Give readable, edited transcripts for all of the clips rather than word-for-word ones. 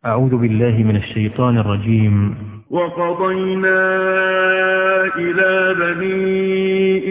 أعوذ بالله من الشيطان الرجيم. وقضينا إلى بني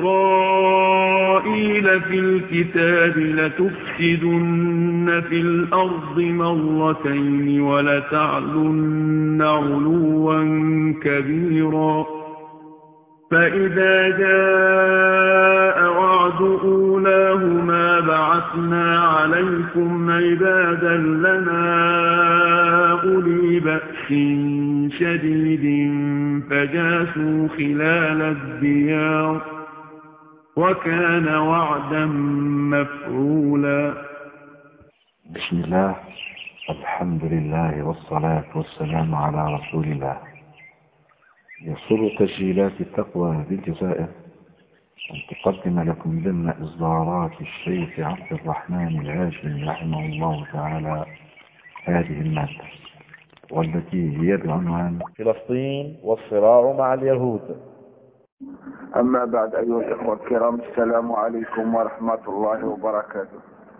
إسرائيل في الكتاب لتفسدن في الأرض مرتين ولتعلن علوا كبيرا فإذا جاء وعد أولاهما بعثنا عليكم عبادا لنا أولي بأس شديد فجاسوا خلال الديار وكان وعدا مفعولا. بسم الله، الحمد لله والصلاة والسلام على رسول الله. يسر تسجيلات التقوى بالجزائر أن تقدم لكم ضمن إصدارات الشيخ عبد الرحمن الهاشمي رحمه الله تعالى هذه المادة، والتي هي بعنوان فلسطين والصراع مع اليهود. أما بعد، أيها الإخوة الكرام، السلام عليكم ورحمة الله وبركاته.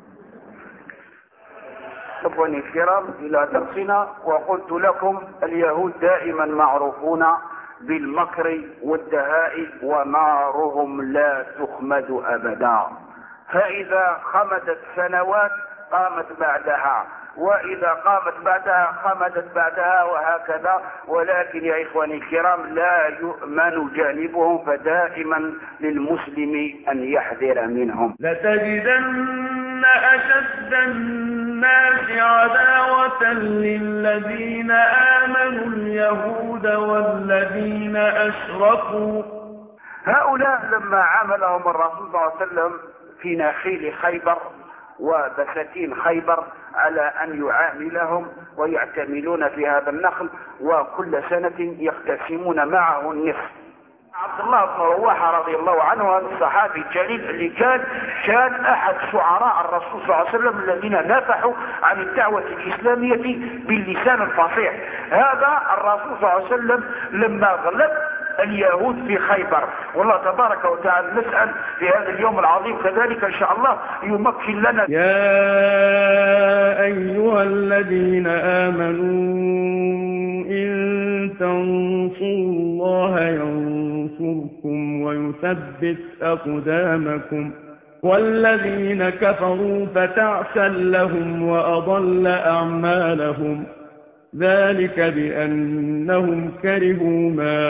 إخواني الكرام، إلى درسنا. وقلت لكم اليهود دائما معروفون بالمكر والدهاء ونارهم لا تخمد أبدا، فإذا خمدت سنوات قامت بعدها، وإذا قامت بعدها خمدت بعدها، وهكذا. ولكن يا إخواني الكرام لا يؤمن جانبهم، فدائما للمسلم أن يحذر منهم. لتجدن أشد الناس عداوة للذين آمنوا اليهود والذين أشركوا. هؤلاء لما عاملهم الرسول صلى الله عليه وسلم في نخيل خيبر وبساتين خيبر على أن يعاملهم ويعتملون في هذا النخل، وكل سنة يقتسمون معه النصف. عبد الله بن رواحة رضي الله عنه، هذا الصحابي الجليل اللي كان أحد شعراء الرسول صلى الله عليه وسلم الذين نافحوا عن الدعوة الإسلامية باللسان الفصيح. هذا الرسول صلى الله عليه وسلم لما غلب اليهود في خيبر، والله تبارك وتعالى نسأل في هذا اليوم العظيم كذلك إن شاء الله يمكن لنا. يا أيها الذين آمنوا إن تنصروا الله ينصركم ويثبت أقدامكم، والذين كفروا فتعسا لهم وأضل أعمالهم، ذلك بأنهم كرهوا ما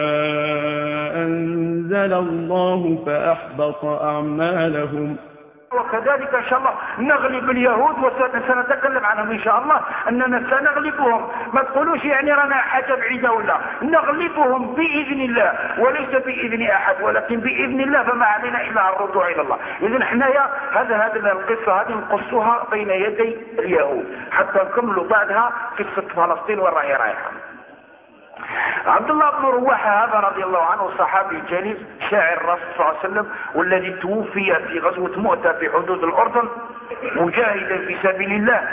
أنزل الله فأحبط أعمالهم. وكذلك إن شاء الله نغلب اليهود، وسنتكلم عنهم إن شاء الله أننا سنغلبهم. ما تقولوش يعني رانا حاجة بعيدة، ولا نغلبهم بإذن الله، وليس بإذن أحد ولكن بإذن الله، فما علينا إلا الرجوع إلى الله. إذن حنايا هذا القصة هذه نقصها بين يدي اليهود حتى نكملوا بعدها قصة فلسطين والرأي رايحة. عبد الله بن رواحة هذا رضي الله عنه صحابي جليل شاعر الرسول صلى الله عليه وسلم، والذي توفي في غزوة مؤتة في حدود الأردن مجاهدا في سبيل الله.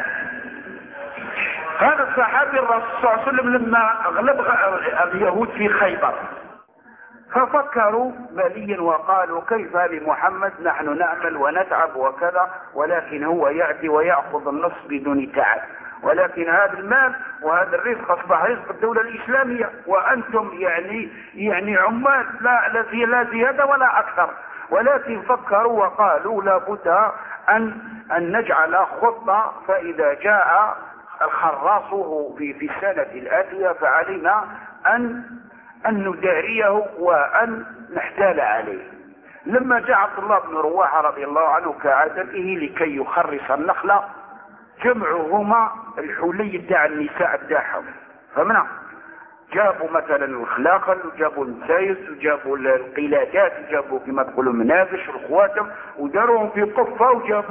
هذا الصحابي الرسول صلى الله عليه وسلم لما غلب اليهود في خيبر ففكروا ماليا وقالوا كيف لمحمد، نحن نعمل ونتعب وكذا، ولكن هو يأتي ويأخذ النص بدون تعب، ولكن هذا المال وهذا الرزق أصبح رزق الدولة الإسلامية، وأنتم يعني عمال لا زيادة ولا أكثر. ولكن فكروا وقالوا لابد أن نجعل خطة، فإذا جاء الخراصه في السنة الآتية فعلينا أن نداريه وأن نحتال عليه. لما جاء عبد الله بن رواحة رضي الله عنه كعادته لكي يخرص النخلة، جمعهما الحلي تاع النساء تاعهم، فمنا جابوا مثلا الخلاقل، وجابوا النسايس، وجابوا القلادات، وجابوا كما تقولوا منافش والخواتم، وداروهم في قفة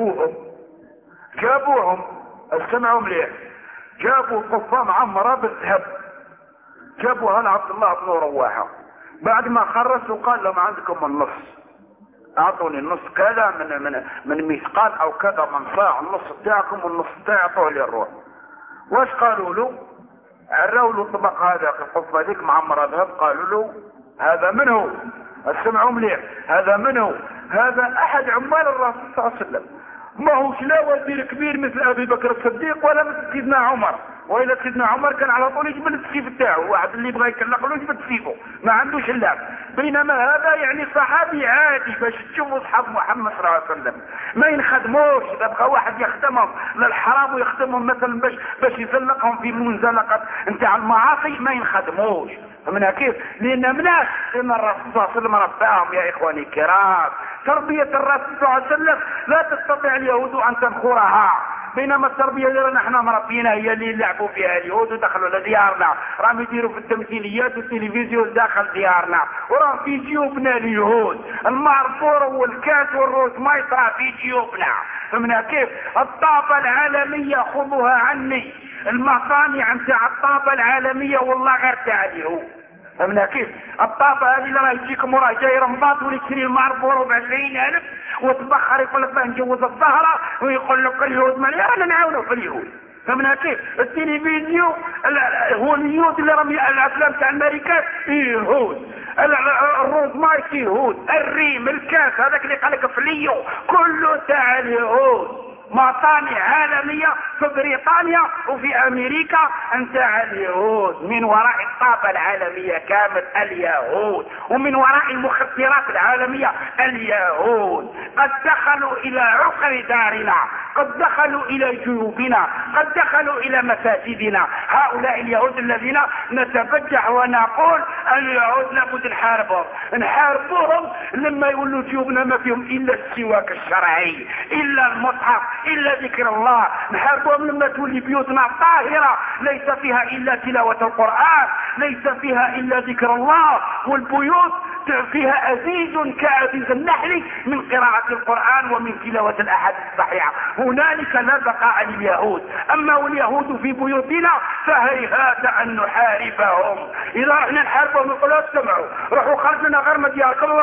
وجابوهم استمعوا مليح، جابوا قفة معمرة بالذهب، جابوها لعبد الله بن رواحة. بعد ما خرسوا قال لهم عندكم النص، اعطوني النص كذا من مثقال او كذا من صاع، النص بتاعكم والنص بتاعي اعطوه لي الروح. واش قالوا له؟ عراوا له الطبق هذا القفه ذيك معمره ذهب، قالوا له هذا منه، اسمعوا مليح، هذا منه، هذا احد عمال الرسول صلى الله عليه وسلم، ما هوش لا وزير كبير مثل ابي بكر الصديق ولا مثل سيدنا عمر وإلا سيدنا عمر كان على طول يجبل السيف بتاعه، واحد اللي يبغى يكلق له يجبل سيفه ما عندوش اللعب. بينما هذا يعني صحابي عادي، باش تشوفوا اصحاب محمد صلى الله عليه وسلم ما ينخدموش. اذا بغى واحد يخدمهم للحرام ويخدمهم مثلا باش يزلقهم في منزلقه نتاع المعاصي ما ينخدموش. فمنها كيف؟ لان مناش ان الرسول صلى الله عليه وسلم رباهم يا اخواني الكرام. تربيه الرسول صلى الله عليه وسلم لا تستطيع اليهود ان تنخرها، بينما التربيه اللي رانا احنا مربينا هي اللي يلعبوا فيها اليهود ودخلوا لديارنا، راهم يديروا في التمثيليات والتلفزيون داخل ديارنا، وراهم في جيوبنا اليهود. المعرفور والكاس والروز ما يطرى في جيوبنا. فمنها كيف؟ الطابة العالمية خذوها عني، المصانع نتاع الطابة العالمية والله غير تاع اليهود. فمنها كيف؟ الطابة هذه اللي راه يجيكم وراه جاي رمضان تولي تشري المعرفور ب20,000 وتبخر يقول لك نجوز الزهرة ويقول لك اليهود مليان نعاونوا في اليهود. فمنها كيف؟ التلفزيون هو اليهود اللي رمي الافلام تاع الامريكان يهود، الروز مايك يهود، الريم الكاس هذاك اللي قال لك فليو كله تاع اليهود. مصانع عالمية في بريطانيا وفي امريكا نتاع اليهود، من وراء الطابة العالمية كامل اليهود، ومن وراء المخدرات العالمية اليهود. قد دخلوا الى عقر دارنا، قد دخلوا الى جيوبنا، قد دخلوا الى مساجدنا. هؤلاء اليهود الذين نتبجح ونقول اليهود لابد نحاربوهم لما يولوا جيوبنا ما فيهم الا السواك الشرعي، الا المصحف، الا ذكر الله. نحاربوهم لما تولي بيوتنا طاهرة ليس فيها الا تلاوة القرآن، ليس فيها الا ذكر الله، والبيوت فيها أزيز كأزيز النحل من قراءة القرآن ومن تلاوة الأحاديث الصحيحة. هنالك لا بقاء لليهود. أما واليهود في بيوتنا فهيهات أن نحاربهم. إذا رحنا نحاربهم يقولوا استمعوا روحوا خرجنا غير مدياركم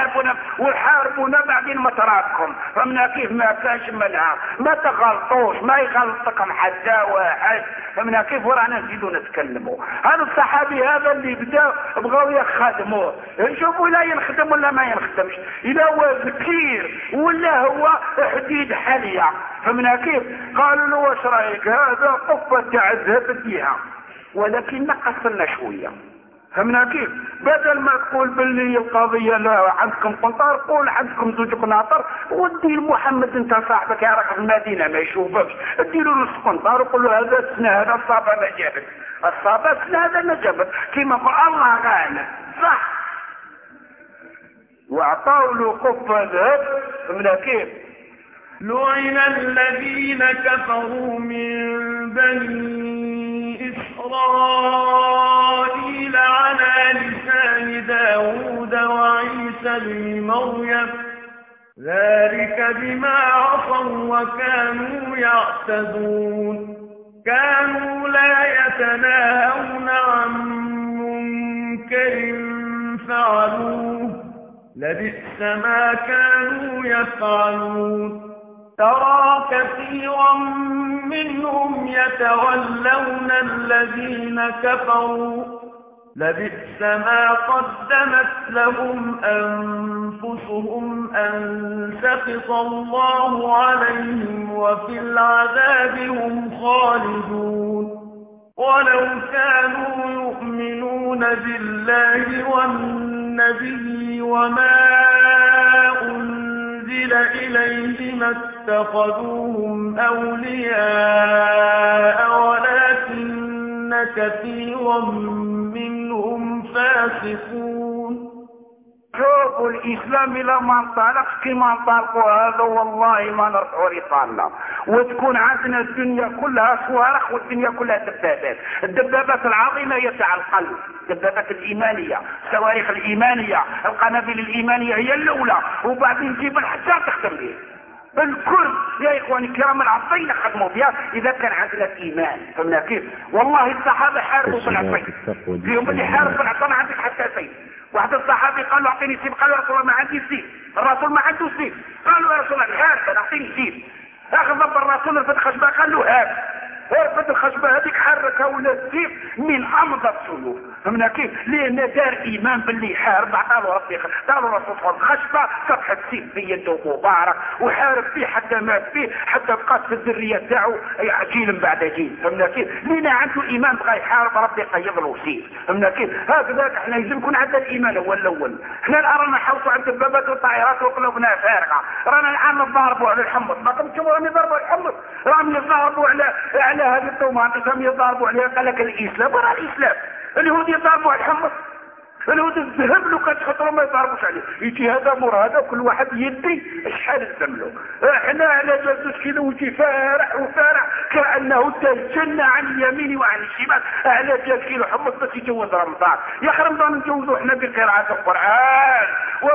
وحاربونا بعدين ما تراكم. فمنا كيف؟ ما كانش منها، ما تغلطوش، ما يغلطكم حتى واحد. فمنا كيف؟ ورانا نزيدوا نتكلموا. هذا الصحابي هذا اللي بدا بغاو يخدموه، شوفوا لا ينخدم ولا ما ينخدمش، إذا هو ذكير ولا هو حديد حالية. فمنها كيف؟ قالوا له واش رايك هذا قفة تاع الذهب اديها ولكن نقص لنا شوية. فمنها كيف؟ بدل ما تقول باللي القضية لا عندكم قنطار قول عندكم زوج قناطر ودي لمحمد انت صاحبك يا راك في المدينة ما يشوفكش، اديله نص قنطار وقول له هذا السنة هذا الصابة ما جابت، الصابة السنة هذا ما جابت، كيما قال الله غالب صح. واعطوا له قفة ذهب. فمنها كيف؟ لعن الذين كفروا من بني إسرائيل على لسان داود وعيسى بن مريم ذلك بما عصوا وكانوا يعتدون كانوا لا يتناهون عن منكر فعلوه لبئس ما كانوا يفعلون ترى كثيرا منهم يتولون الذين كفروا لبئس ما قدمت لهم أنفسهم أن سخط الله عليهم وفي العذاب هم خالدون ولو كانوا يؤمنون بالله والنبي وما أنزل إليه ما اتخذوهم أولياء ولكن كثيرا منهم فاسقون. شوفوا الإسلام إلا ما انطلق كما انطلقوا هذا والله ما نرفعوا رسالنا، وتكون عندنا الدنيا كلها صواريخ والدنيا كلها دبابات. الدبابات العظيمة هي تاع القلب، الدبابات الإيمانية، الصواريخ الإيمانية، القنابل الإيمانية هي الأولى، وبعدين نجيب الحجار تخدم به. الكل يا إخواني الكرام العصين خدموا بها إذا كان عندنا الإيمان. فمنا كيف؟ والله الصحابة حاربوا بالعصين، فيهم اللي حارب بالعصين ما عندك حتى سيف. واحد الصحابي قال له اعطيني سيف، قال له يا رسول الله ما عندي سيف. الرسول ما عنده سيف، قال له يا رسول الله هات اعطيني سيف. اخذ ضب الرسول الفتخشبه قال له هات، هربت الخشبة هذيك حركها ولا السيف من أمضى السيوف. فهمنا كيف؟ لأن دار إيمان باللي يحارب عطاله ربي، عطاله الرسول صلى الله عليه وسلم خشبة فتحت السيف في يده مبارك وحارب فيه حتى مات فيه، حتى بقات في الذرية تاعو جيل بعد جيل. فهمنا كيف؟ لأن عنده إيمان بغى يحارب ربي يقيض له سيف. فهمنا كيف؟ هكذا احنا يجب يكون عندنا الإيمان هو الأول. احنا الآن رانا نحوطوا عند الدبابات والطائرات وقلوبنا فارغة، رانا الآن نضاربوا على الحمص، ما تشوفوا راني يضربوا على الحمص، راهم يضاربوا على هذه الطوماطيس، راهم يضاربوا عليها. قال لك الإسلام ورا الإسلام، اليهود يضاربوا على الحمص، اليهود الذهب لو كان تخطروا ما يضاربوش عليه، يجي هذا مر هذا كل واحد يدي شحال الزملو. احنا على جالس كذا ويجي فارح وفارح كأنه الجنة عن اليمين وعن الشمال، على جالس كيلو حمص بس يجوز رمضان. يا اخي رمضان نجوزوا احنا بقراءة القرآن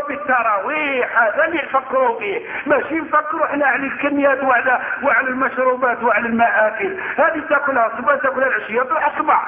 وبالتراويح، هذا اللي نفكروا فيه، ماشي نفكروا احنا على الكميات وعلى المشروبات وعلى المآكل. هذه تاكلها الصباح تاكلها العشية بالأصبع،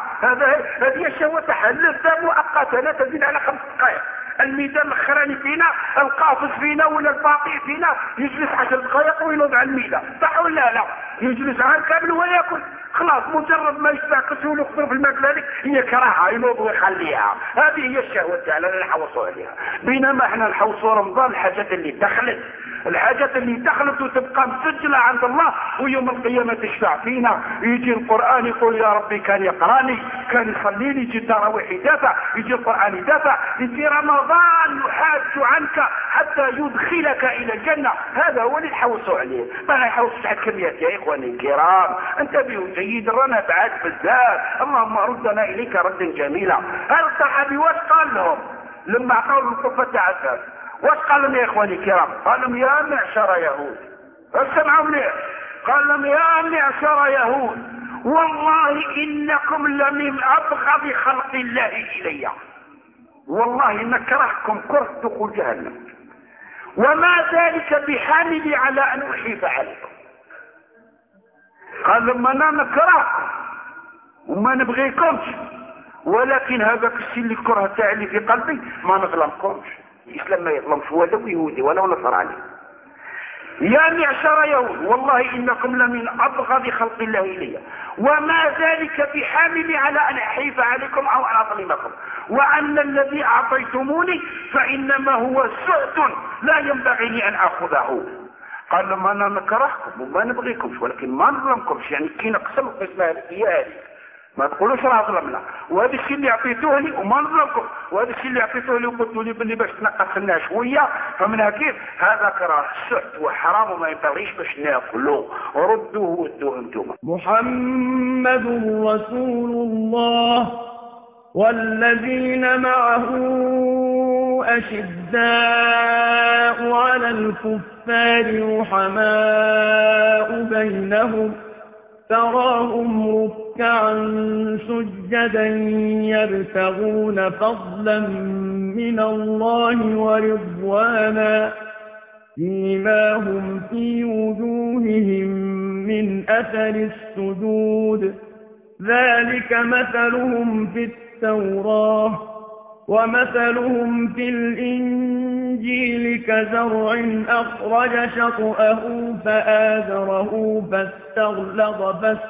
هذه الشهوة تحل مؤقتة لا تزيد على 5 دقائق. الميدان الاخراني فينا، القافز فينا ولا الباطئ فينا يجلس 10 دقائق وينوض على الميدان، صح ولا لا؟ يجلس عام كامل وياكل، خلاص مجرد ما يستعكس ويخطر في الماكله هذيك هي كراهه، ينوض ويخليها. هذه هي الشهوه تاعنا اللي نحوصوا عليها. بينما احنا نحوصوا رمضان الحاجات اللي دخلت، الحاجات اللي دخلت وتبقى مسجله عند الله، ويوم القيامه تشفع فينا. يجي القران يقول يا ربي كان يقراني، كان يصلي لي، يجي التراويح يدافع، يجي القران يدافع، يجي رمضان يحاج عنك حتى يدخلك الى الجنه. هذا هو اللي نحوصوا عليه، ما نحوصش على الكميات يا اخواني الكرام. انتبهوا جيدا، رانا بعاد بزاف. اللهم ردنا اليك ردا جميلا. هذا الصحابي واش قال لهم لما عطاوا الكفه تاع الناس؟ واش قال لهم يا اخواني الكرام؟ قال لهم يا معشر يهود، اسمعوا مليح، قال لهم يا معشر يهود والله انكم لمن ابغض خلق الله الي، والله ان كرهكم كره دخول جهنم، وما ذلك بحامل على ان احيف عليكم. قال لهم انا نكرهكم وما نبغيكمش، ولكن هذاك الشيء اللي الكره تاعي اللي في قلبي ما نظلمكمش. الإسلام ما يظلمش ولو يهودي ولو نصراني. يا معشر يهود والله إنكم لمن أبغض خلق الله إلي، وما ذلك بحامل على أن أحيف عليكم أو أن أظلمكم، وأن الذي أعطيتموني فإنما هو سؤت لا ينبغي لي أن أخذه. قال لهم أنا نكرهكم وما نبغيكمش ولكن ما نظلمكمش، يعني كي نقسم القسمة هذه ما تقولوش راه ظلمنا، وهذا الشيء اللي عطيتوه لي وما نظلمكم، وهذا الشيء اللي عطيتوه لي وقلتوا لي باللي باش تنقص لنا شويه، فمنها كيف هذا كراه سحت وحرام وما ينبغيش باش ناكلوه، ردوه ودوه انتم. محمد رسول الله والذين معه أشداء على الكفار رحماء بينهم تراهم ركعا سجدا يبتغون فضلا من الله ورضوانا سيماهم في وجوههم من أثر السجود ذلك مثلهم في التوراة ومثلهم في الإنجيل كزرع أخرج شطأه فآزره فاستغلظ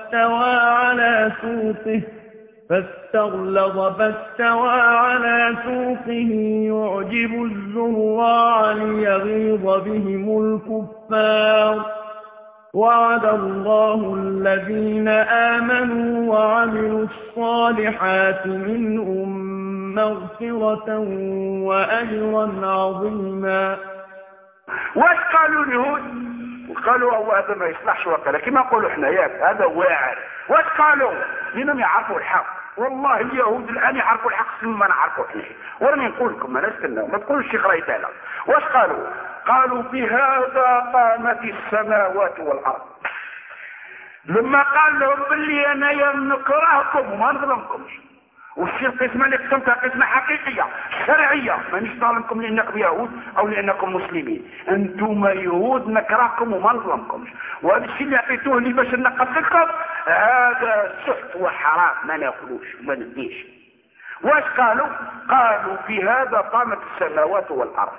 فاستوى على سوقه يعجب الزراع ليغيظ بهم الكفار وعد الله الذين آمنوا وعملوا الصالحات منهم مغفرة وأجرا عظيما. واش قالوا اليهود؟ قالوا هو هذا ما يصلحش وقال كما نقولوا احنا ياك هذا واعر. واش قالوا؟ لانهم يعرفوا الحق. والله اليهود الان يعرفوا الحق ما نعرفوا احنا. وراني نقول لكم انا استناو ما تقولوش الشيخ راهي تاعنا. واش قالوا؟ قالوا بهذا قامت السماوات والارض. لما قال لهم باللي انا نكرهكم وما نظلمكمش، والشيء القسمه اللي قسمتها قسمه حقيقيه شرعيه، مانيش ظالمكم لانكم يهود او لانكم مسلمين، انتم يهود نكرهكم وما نظلمكمش، وهذا الشيء اللي عطيتوه لي باش نقتلكم هذا سحت وحرام ما ناكلوش وما نديش. واش قالوا؟ قالوا في هذا قامت السماوات والارض.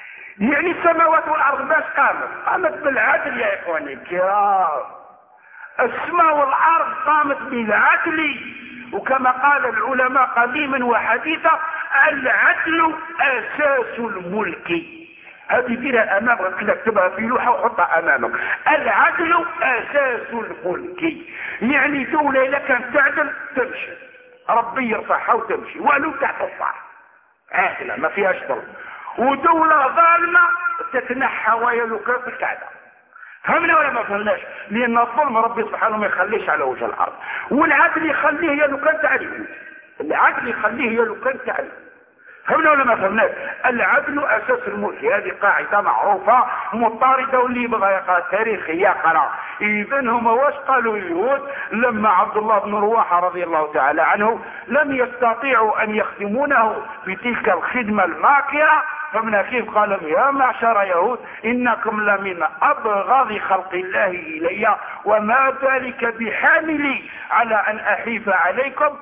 يعني السماوات والارض باش قامت؟ قامت بالعدل يا اخواني الكرام. السماء والارض قامت بالعدل، وكما قال العلماء قديما وحديثا العدل اساس الملك. هذه ديرها امامك كده، اكتبها في لوحه وحطها امامك. العدل اساس الملك، يعني دولة اذا كانت تعدل تمشي، ربي يرفعها وتمشي ولو تحت الصعب عادلة ما فيهاش ظلم، ودولة ظالمة تتنحى ويلوكا في الكعبة. فهمنا ولا ما فهمناش؟ لان الظلم ربي سبحانه ما يخليش على وجه الارض، والعدل يخليه يلوكا تعلم، العدل يخليه يلوكا تعلم. فهمنا ولا ما فهمناش؟ العدل اساس الملك، هذه قاعده معروفه مضطرده، واللي يبغى يقرا تاريخ يقرا. اذا هما واش قالوا اليهود لما عبد الله بن رواحه رضي الله تعالى عنه لم يستطيعوا ان يخدمونه بتلك الخدمه الماكره؟ فمن كيف قال يا معشر يهود انكم لمن ابغض خلق الله الي، وما ذلك بحاملي على ان احيف عليكم،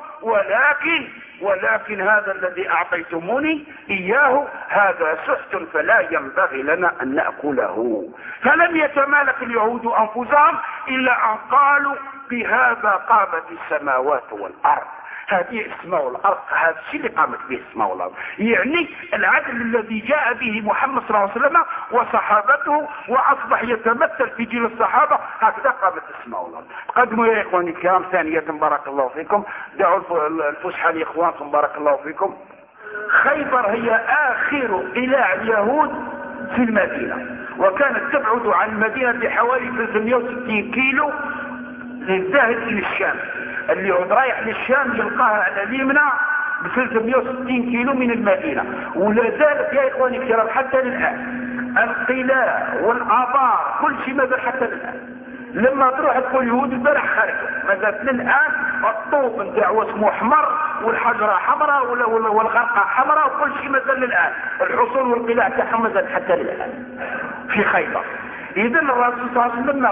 ولكن هذا الذي اعطيتموني اياه هذا سحت فلا ينبغي لنا ان ناكله. فلم يتمالك اليهود انفسهم الا ان قالوا بهذا قامت السماوات والارض. هذه السماء والارض، هذا الشيء اللي قامت به السماء والارض، يعني العدل الذي جاء به محمد صلى الله عليه وسلم وصحابته واصبح يتمثل في جيل الصحابه، هكذا قامت السماء والارض. قدموا يا اخواني الكرام ثانيه بارك الله فيكم، دعوا الفسحه لاخوانكم بارك الله فيكم. خيبر هي اخر قلاع اليهود في المدينه، وكانت تبعد عن المدينه بحوالي 360 كيلو للذهب الى الشام. اللي يعود رايح للشام يلقاها على اليمنى ب 360 كيلو من المدينة. ولا زالت يا اخواني الكرام حتى الان القلاع والابار كل شيء مازال حتى الان. لما تروح تقول يهود البارح خرجوا، مازالت للان الطوب نتاعو اسمه احمر والحجره حمراء والغرقه حمراء وكل شيء مازال للان، الحصول والقلاع تاعهم مازال حتى الان في خيبر. اذا الرسول صلى الله عليه وسلم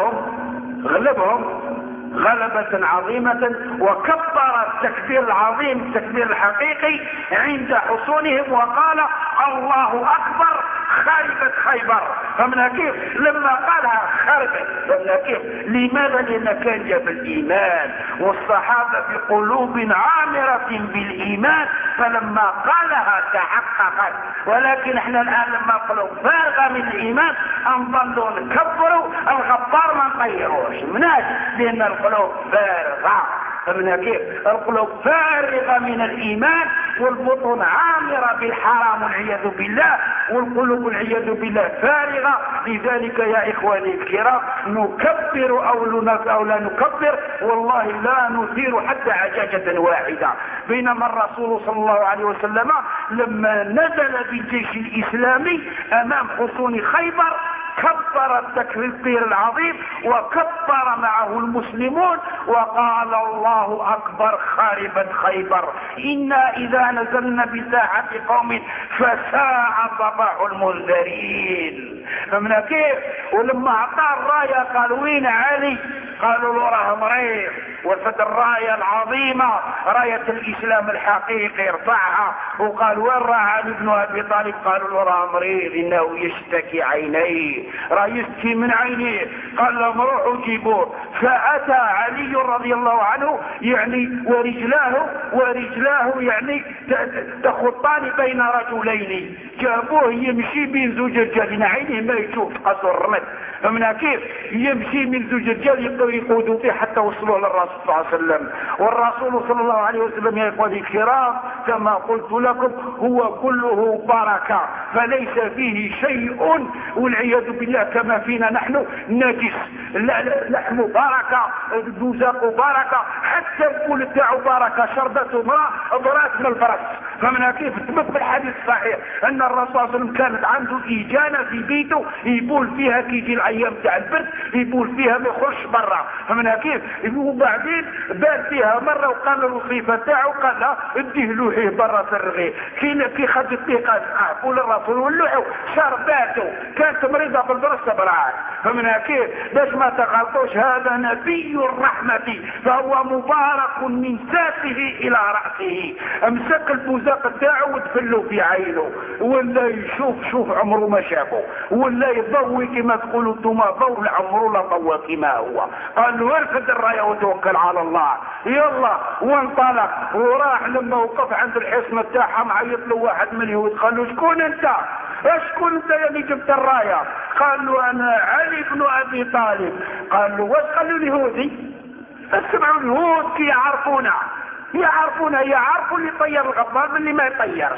غلبهم غلبة عظيمة، وكبر التكبير العظيم التكبير الحقيقي عند حصونهم وقال الله أكبر خربت خيبر. فمن كيف لما قالها خربت؟ فمن كيف؟ لماذا؟ لأن كان جاب الإيمان والصحابة بقلوب عامرة بالإيمان، فلما قالها تحققت. ولكن احنا الآن لما قلوب فارغة من الإيمان نظلوا نكبروا الغفار ما نطيروش مناش، لأن القلوب فارغة. فمن كيف؟ القلوب فارغة من الإيمان والبطن عامرة بالحرام والعياذ بالله، والقلوب والعياذ بالله فارغة. لذلك يا إخواني الكرام نكبر أو لا نكبر، والله لا نثير حتى عجاجة واحدة. بينما الرسول صلى الله عليه وسلم لما نزل بالجيش الإسلامي أمام حصون خيبر كبر التكبير العظيم وكبر معه المسلمون وقال الله أكبر خاربا خيبر، إنا إذا نزلنا بساحة قوم فساء صباح المنذرين. فمن كيف؟ ولما أعطى الراية قال وين علي؟ قالوا له راه مريض، وفد الراية العظيمة راية الإسلام الحقيقي ارفعها، وقال وين راه علي بن أبي طالب؟ قالوا له راه مريض إنه يشتكي عينيه، راه يشتكي من عينيه. قال لهم روحوا جيبوه. فأتى علي رضي الله عنه يعني ورجلاه يعني تخطان بين رجلين، جابوه يمشي بين زوج رجال عينيه ما يشوف قصر الرمد. فمن كيف؟ يمشي من زوج رجال يقدروا يقودوا فيه حتى وصلوا للرسول صلى الله عليه وسلم. والرسول صلى الله عليه وسلم يا اخواني الكرام كما قلت لكم هو كله بركه، فليس فيه شيء والعياذ بالله كما فينا نحن نجس. لحم بركه، دوزاق بركه، حتى البول تاعو بركه، شربته ماء ضرات من البرس. فمن كيف؟ ثبت بالحديث الصحيح ان الرسول صلى الله عليه وسلم كانت عنده إيجانة في بيته يبول فيها كي يجي الايام تاع البرد يبول فيها ما يخرجش برا. فمن كيف؟ وبعدين بال فيها مره وقال له الوصيفه تاعو قال له اديه لوحيه برا في الرغيف كي خد الثقه قول الرسول ولوحه شرباته كانت مريضه بالبرص برعان. فمن كيف؟ باش ما تغلطوش هذا نبي الرحمه، فهو مبارك من ساقه الى راسه. امسك البوزة الساق تاعو وتفلو في عينه، ولا يشوف عمره ما شافه، ولا يضوي كما تقولوا انتم ضوء عمره لا ضوى كما هو. قال له ارفد الرايه وتوكل على الله. يلا وانطلق وراح. لما وقف عند الحصن تاعها معيط له واحد من اليهود قال له شكون انت؟ اشكون انت يا اللي جبت الرايه؟ قال له انا علي بن ابي طالب. قال له واش؟ قال له اليهودي. اسمعوا اليهود كي يعرفونا يعرفوا اللي يطير الغبار من اللي ما يطيرش،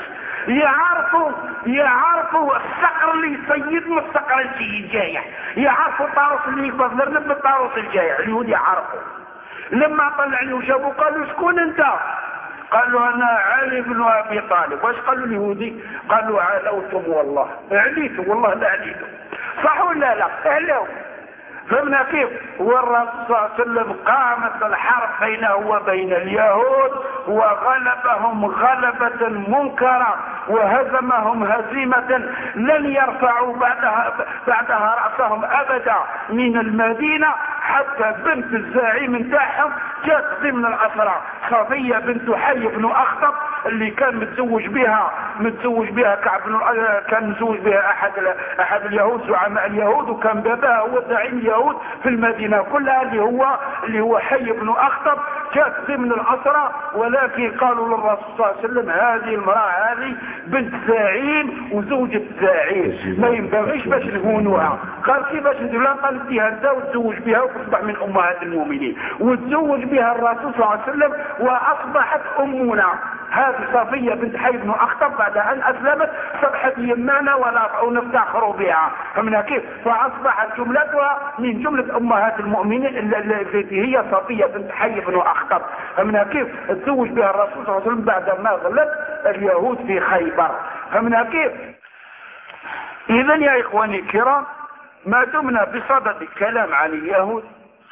يعرفوا الصقر اللي يصيد من الصقر الجايع، يعرفوا الطاروس اللي يبذر من الطاروس الجايع. اليهود يعرفوا. لما طلع له وجابوا قال له شكون انت؟ قال له انا علي بن ابي طالب. واش قال له اليهودي؟ قال له علوتم والله، عليتم والله لا عليتم. صح ولا لا؟ علوا. فهمنا كيف؟ والرسول صلى الله عليه وسلم قامت الحرب بينه وبين اليهود وغلبهم غلبة منكرة وهزمهم هزيمة لن يرفعوا بعدها رأسهم أبدا من المدينة، حتى بنت الزعيم نتاعهم جات ضمن الأسرى صفية بنت حي بن أخطب اللي كان متزوج بها كعب كان متزوج بها أحد اليهود زعماء اليهود، وكان باباها هو زعيم اليهود في المدينة كلها اللي هو حي بن أخطب. جات ضمن الأسرى، ولكن قالوا للرسول صلى الله عليه وسلم هذه المرأة هذه بنت زعيم وزوجة زعيم ما ينبغيش باش نهونوها. قال كيفاش ندير لها؟ قال اديها انت وتزوج بها وتصبح من امهات المؤمنين. وتزوج بها الرسول صلى الله عليه وسلم واصبحت امنا هذه صفية بنت حي بن أخطب بعد أن أسلمت صبحت يمانا ونفتخر بها. فمن كيف؟ فأصبحت جملتها من جملة أمهات المؤمنين التي هي صفية بنت حي بن أخطب. فمن كيف؟ تزوج بها الرسول صلى الله عليه وسلم بعد ما غلب اليهود في خيبر. فمن كيف؟ إذن يا إخواني الكرام، ما دمنا بصدد الكلام عن اليهود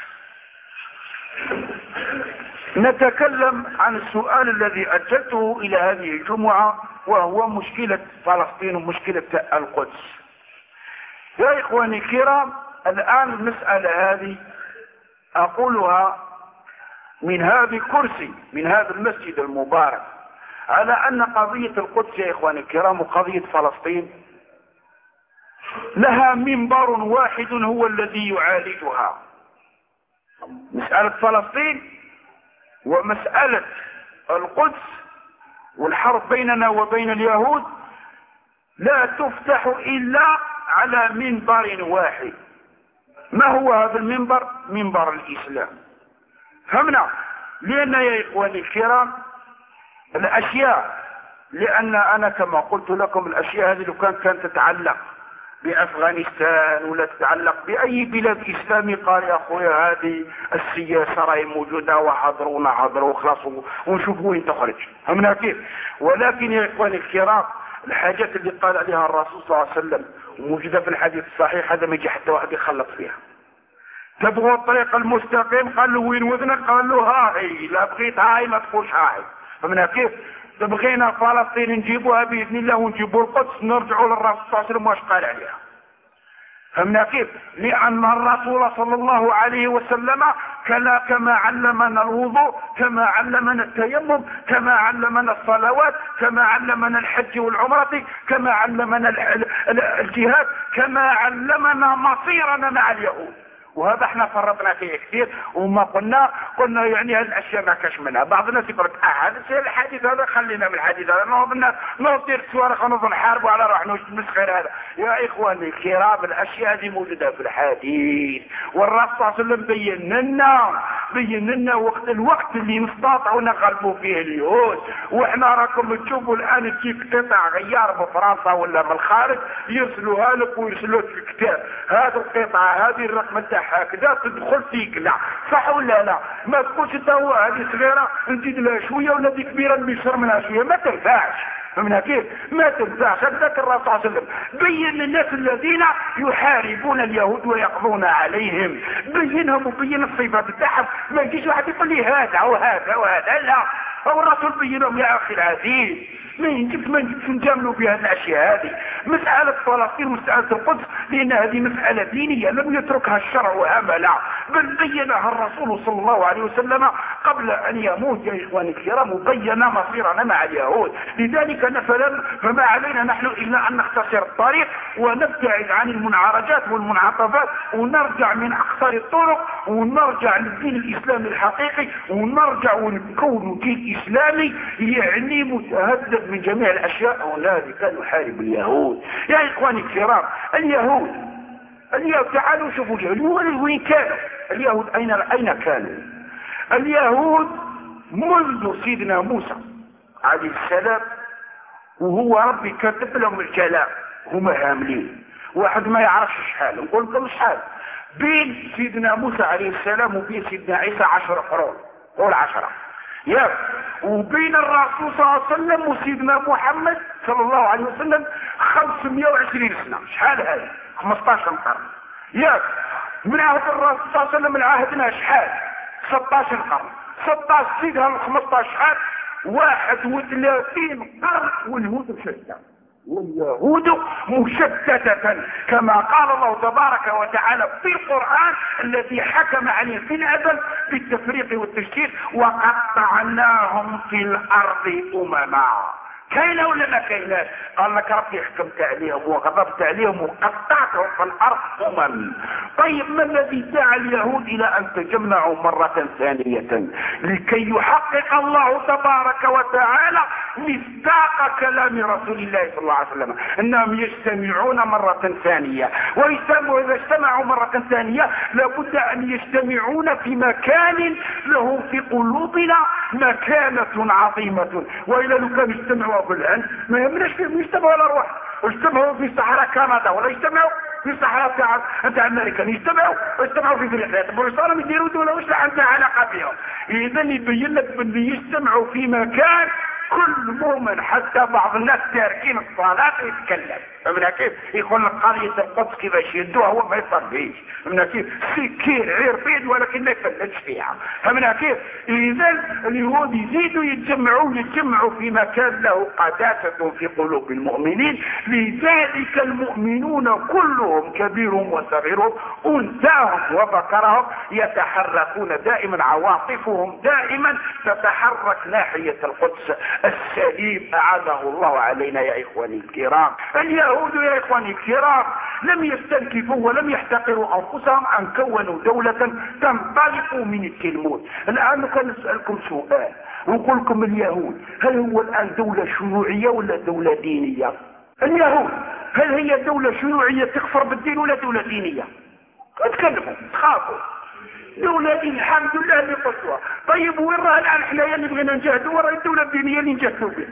نتكلم عن السؤال الذي أجلته إلى هذه الجمعة، وهو مشكلة فلسطين ومشكلة القدس. يا إخواني الكرام، الآن المسألة هذه أقولها من هذا الكرسي من هذا المسجد المبارك، على أن قضية القدس يا إخواني الكرام وقضية فلسطين لها منبر واحد هو الذي يعالجها. مسألة فلسطين ومسألة القدس والحرب بيننا وبين اليهود لا تفتح إلا على منبر واحد. ما هو هذا المنبر؟ منبر الإسلام. فهمنا؟ لأن يا إخواني الكرام الأشياء، لأن أنا كما قلت لكم الأشياء هذه لو كانت تتعلق بأفغانستان ولا تتعلق بأي بلاد إسلامي قال يا أخويا هذه السياسة راهي موجودة وحضروا خلاص ونشوفوا وين تخرج. فهمنا كيف؟ ولكن يا إخواني الكرام الحاجات اللي قال عليها الرسول صلى الله عليه وسلم وموجودة في الحديث الصحيح هذا ما يجي حتى واحد يخلط فيها. تبغوا الطريق المستقيم؟ قال له وين وذنك؟ قال له هاي. لا بغيت هاي ما تقولش هاي. فهمنا كيف؟ بغينا فلسطين نجيبوها بإذن الله ونجيبوا القدس نرجعوا للرسول صلى الله عليه وسلم واش قال عليها. فهمنا كيف؟ لأن الرسول صلى الله عليه وسلم كما علمنا الوضوء، كما علمنا التيمم، كما علمنا الصلوات، كما علمنا الحج والعمرة، كما علمنا الجهاد، كما علمنا مصيرنا مع اليهود. وهذا احنا فرطنا فيه كثير وما قلنا يعني هذه الاشياء ما كاش منها. بعض الناس يقول لك هذا الحديث هذا خلينا من الحديث هذا نوض السوارخ ونوض نحارب على روحنا نسخر هذا. يا اخواني الكرام الاشياء هذه موجوده في الحديث، والرسول صلى الله عليه وسلم بين لنا الوقت اللي نستطيعوا نغلبوا فيه اليهود. واحنا راكم تشوفوا الان تجيك قطع غيار من فرنسا ولا من الخارج يرسلوها لك ويرسلوها في الكتاب. هذه القطعه هذه الرقم هكذا تدخل فيك. صح ولا لا؟ ما تقولش انت هو هذه صغيره نزيد لها شويه ولا دي كبيره نبشر منها شويه، ما تنفعش. فهمنا كيف؟ ما تنفعش. هذاك الرسول صلى الله عليه وسلم بين للناس الذين يحاربون اليهود ويقضون عليهم، بينهم وبين الصفات تاعهم. ما يجيش واحد يقول لي هذا وهذا وهذا، لا او الرسول بين لهم يا اخي العزيز ما نجبش نجاملوا بها الاشياء هذه. مسألة فلسطين ومسألة القدس لان هذه مسألة دينية لم يتركها الشرع وهملها، بل بينها الرسول صلى الله عليه وسلم قبل ان يموت يا اخواني الكرام، وبين مصيرنا مع اليهود. لذلك فما علينا نحن الا ان نختصر الطريق ونبتعد عن المنعرجات والمنعطفات ونرجع من اقصر الطرق ونرجع للدين الاسلامي الحقيقي ونرجع ونكون دين اسلامي يعني متهدد من جميع الاشياء. هنالك نحارب اليهود يا اخواني الكرام. اليهود تعالوا شوفوا اليهود وين كانوا. اليهود اين كانوا؟ اليهود منذ سيدنا موسى عليه السلام وهو ربي كتب لهم الجلاء هما هاملين، واحد ما يعرفش شحال، نقول لكم شحال بين سيدنا موسى عليه السلام وبين سيدنا عيسى 10 قرون، قول 10 ياك، وبين الرسول صلى الله عليه وسلم وسيدنا محمد صلى الله عليه وسلم 520 سنة. شحال هذا؟ 15 قرن ياك. من عهد الرسول صلى الله عليه وسلم لعهدنا شحال؟ 16 قرن. 16 زيدها ال 15 شحال؟ 31 قرن. واليهود مشتتة، واليهود مشتتة كما قال الله تبارك وتعالى في القرآن الذي حكم عليه في الأزل بالتفريق والتشتيت: وقطعناهم في الأرض أمما. كاينه ولا ما كايناش؟ قال لك ربي حكمت عليهم وغضبت عليهم وقطعتهم في الارض امم. طيب ما الذي دعا اليهود الى ان تجمعوا مرة ثانية؟ لكي يحقق الله تبارك وتعالى مصداق كلام رسول الله صلى الله عليه وسلم انهم يجتمعون مرة ثانية. واذا اجتمعوا مرة ثانية لابد ان يجتمعون في مكان له في قلوبنا مكانة عظيمة، والا لو كانوا يجتمعوا في الهند ما يهمناش فيهم يجتمعوا الارواح، يجتمعوا في صحراء كندا ولا يجتمعوا في صحراء تاع امريكا، يجتمعوا في افريقيا. بوليسارهم يديروا دولة واش عندها علاقة بهم. اذا يبين لك باللي يجتمعوا في مكان كل مؤمن حتى بعض الناس تاركين الصلاة يتكلم. فمن كيف يقول لك قضية القدس كيفاش يدوها هو ما يصليش، فمن كيف سكين عرفين ولكن ما يفلتش فيها. فمن كيف اذا اليهود يزيدوا يتجمعوا في مكان له قداسة في قلوب المؤمنين. لذلك المؤمنون كلهم كبيرهم وصغيرهم انثاهم وذكرهم يتحركون دائما، عواطفهم دائما تتحرك ناحية القدس السليم أعاده الله علينا يا إخواني الكرام. اليهود يا إخواني الكرام لم يستنكفوا ولم يحتقروا أنفسهم أن كونوا دولة تنطلق من التلمود. الآن كان نسألكم سؤال ونقول لكم اليهود هل هو الآن دولة شيوعية ولا دولة دينية؟ اليهود هل هي دولة شيوعية تكفر بالدين ولا دولة دينية؟ اتكلموا تخافوا. دولة دين الحمد لله اللي قصوى. طيب وين راه الآن حنايا اللي بغينا نجاهدوا وراه الدولة الدينية اللي نجاهدوا بها؟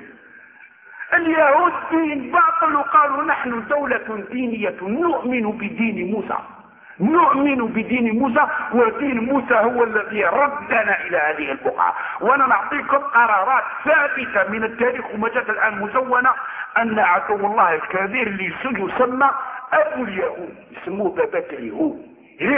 اليهود دين باطل وقالوا نحن دولة دينية نؤمن بدين موسى، نؤمن بدين موسى، ودين موسى هو الذي ردنا الى هذه البقعة. وانا نعطيكم قرارات ثابتة من التاريخ وما جات الان مزونة ان عدو الله الكبير اللي يسمى ابو اليهود يسموه بابات اليهود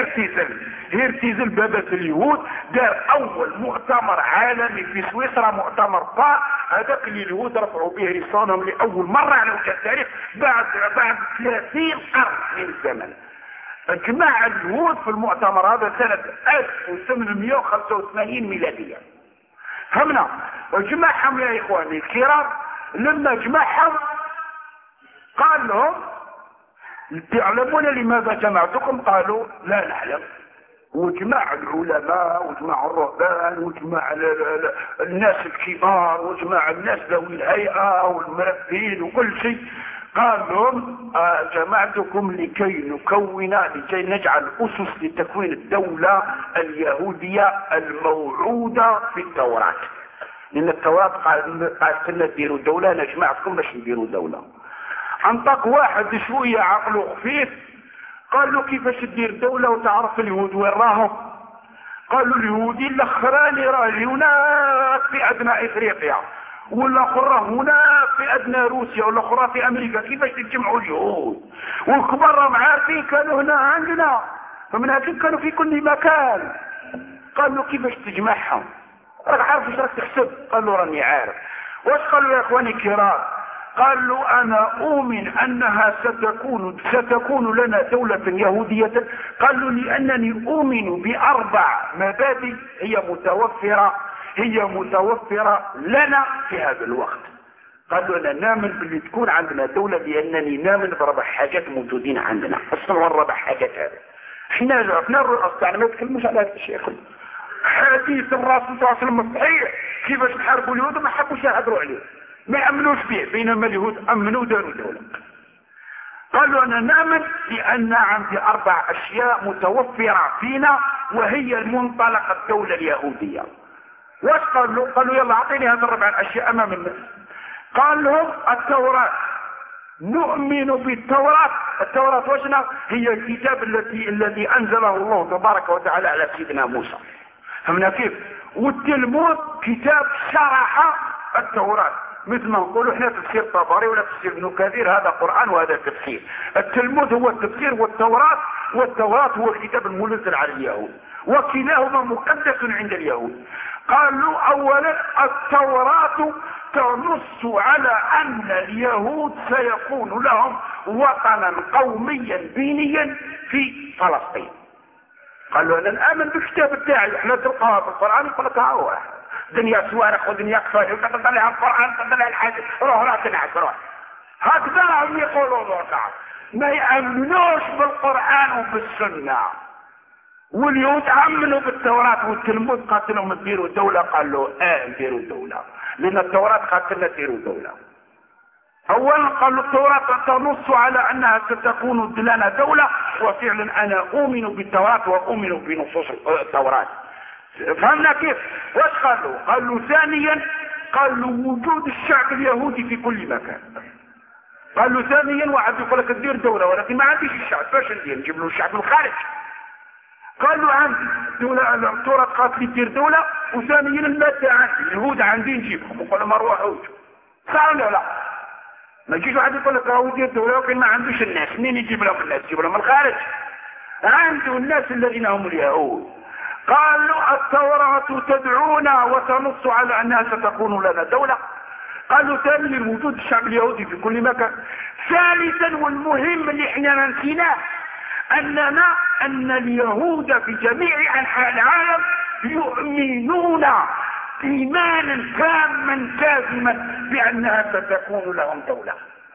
هيرتيزل بابات اليهود دار اول مؤتمر عالمي في سويسرا، مؤتمر با هذاك اللي اليهود رفعوا به لسانهم لاول مرة على وجه التاريخ بعد 30 قرن من الزمن. اجماع اليهود في المؤتمر هذا سنة 1885 ميلادية. فهمنا؟ اجمعهم يا اخواني الكرام. لما اجمعهم قال لهم تعلمون لماذا جمعتكم؟ قالوا لا نعلم. وجمع العلماء وجمع الرهبان وجمع الناس الكبار وجمع الناس ذوي الهيئة والمربين وكل شيء. قال لهم جمعتكم لكي نجعل أسس لتكوين الدولة اليهودية الموعودة في التوراة. لأن التوراة قالت لنا ديروا دولة، أنا جمعتكم باش نديروا دولة. انطق واحد شوية عقله خفيف قال له كيفاش تدير دولة وتعرف اليهود وين راهم؟ قالوا اليهودي الاخراني راه هناك في ادنى افريقيا والاخر هناك في ادنى روسيا والاخرى في امريكا، كيفاش تجمعوا اليهود؟ والكبار راهم عارفين كانوا هنا عندنا، فمن هذيك كانوا في كل مكان. قالوا كيفاش تجمعهم؟ راك عارف ايش راك تحسب؟ قال له راني عارف. واش قالوا يا اخواني الكرام؟ قال له انا اؤمن انها ستكون لنا دولة يهودية. قال له لانني اؤمن باربع مبادئ هي متوفرة لنا في هذا الوقت. قال له انا نامن باللي تكون عندنا دولة لانني نامن بربع حاجات موجودين عندنا. اسمعوا الربع حاجات هذه. احنا عرفنا الرؤوس تاعنا ما يتكلموش على هذا الشيء. حديث الرسول صلى الله عليه وسلم الصحيح كيفاش نحاربوا اليهود ما حبوش يهضروا عليه، ما يأمنوش به، بينما اليهود أمنوا داروا دولة. قالوا أنا نؤمن بأن عندي 4 أشياء متوفرة فينا وهي المنطلق الدولة اليهودية. واش قالوا يلا أعطيني هذه 4 أشياء أمام الناس. قال لهم التوراة، نؤمن بالتوراة. التوراة وشنا؟ هي الكتاب الذي أنزله الله تبارك وتعالى على سيدنا موسى. فهمنا كيف؟ والتلمود كتاب شرح التوراة، مثل ما نقولوا احنا تفسير طبري ولا تفسير ابن كثير، هذا قرآن وهذا تفسير. التلمود هو التفسير، والتوراة هو الكتاب المنزل على اليهود، وكلاهما مقدس عند اليهود. قالوا اولا التوراة تنص على ان اليهود سيكون لهم وطنا قوميا دينيا في فلسطين. قالوا انا نامن بالكتاب بتاعي، احنا تلقاها في القران يقول لك ها هو دنيا سوارق ودنيا كفايه وتطلع القران تطلع الحاجه روح تنعس روح. هكذا هم يقولوا الواقع، ما يامنوش بالقران وبالسنه. واليهود امنوا بالتوراه والتلمود، قاتلهم تديروا دوله. قالوا نديروا دوله لان التوراه قاتلنا ديروا دوله. اولا قالوا التوراة تنص على انها ستكون لنا دولة، وفعلا انا اؤمن بالتوراة واؤمن بنصوص التوراة. فهمنا كيف؟ واش قالوا ثانيا قالوا وجود الشعب اليهودي في كل مكان. قالوا ثانيا واحد يقول لك ندير دولة ولكن ما عنديش الشعب، باش ندير؟ نجيب له الشعب من الخارج. قالوا عندي دولة، التوراة قالت لي دير دولة، وثانيا المادة عندي، اليهود عندي نجيبهم. وقالوا ما روحوش. صار ولا لا؟ ما يجيش واحد يقول لك راهو يدير دوله ولكن ما عندوش الناس. منين يجيب لهم الناس؟ يجيب لهم الخارج. عنده الناس الذين هم اليهود. قالوا التوراة تدعونا وتنص على انها ستكون لنا دولة. قالوا ثانيا وجود الشعب اليهودي في كل مكان. ثالثا والمهم اللي احنا نسيناه ان اليهود في جميع انحاء العالم يؤمنون ايمانا تاما جازما بانها ستكون لهم دولة.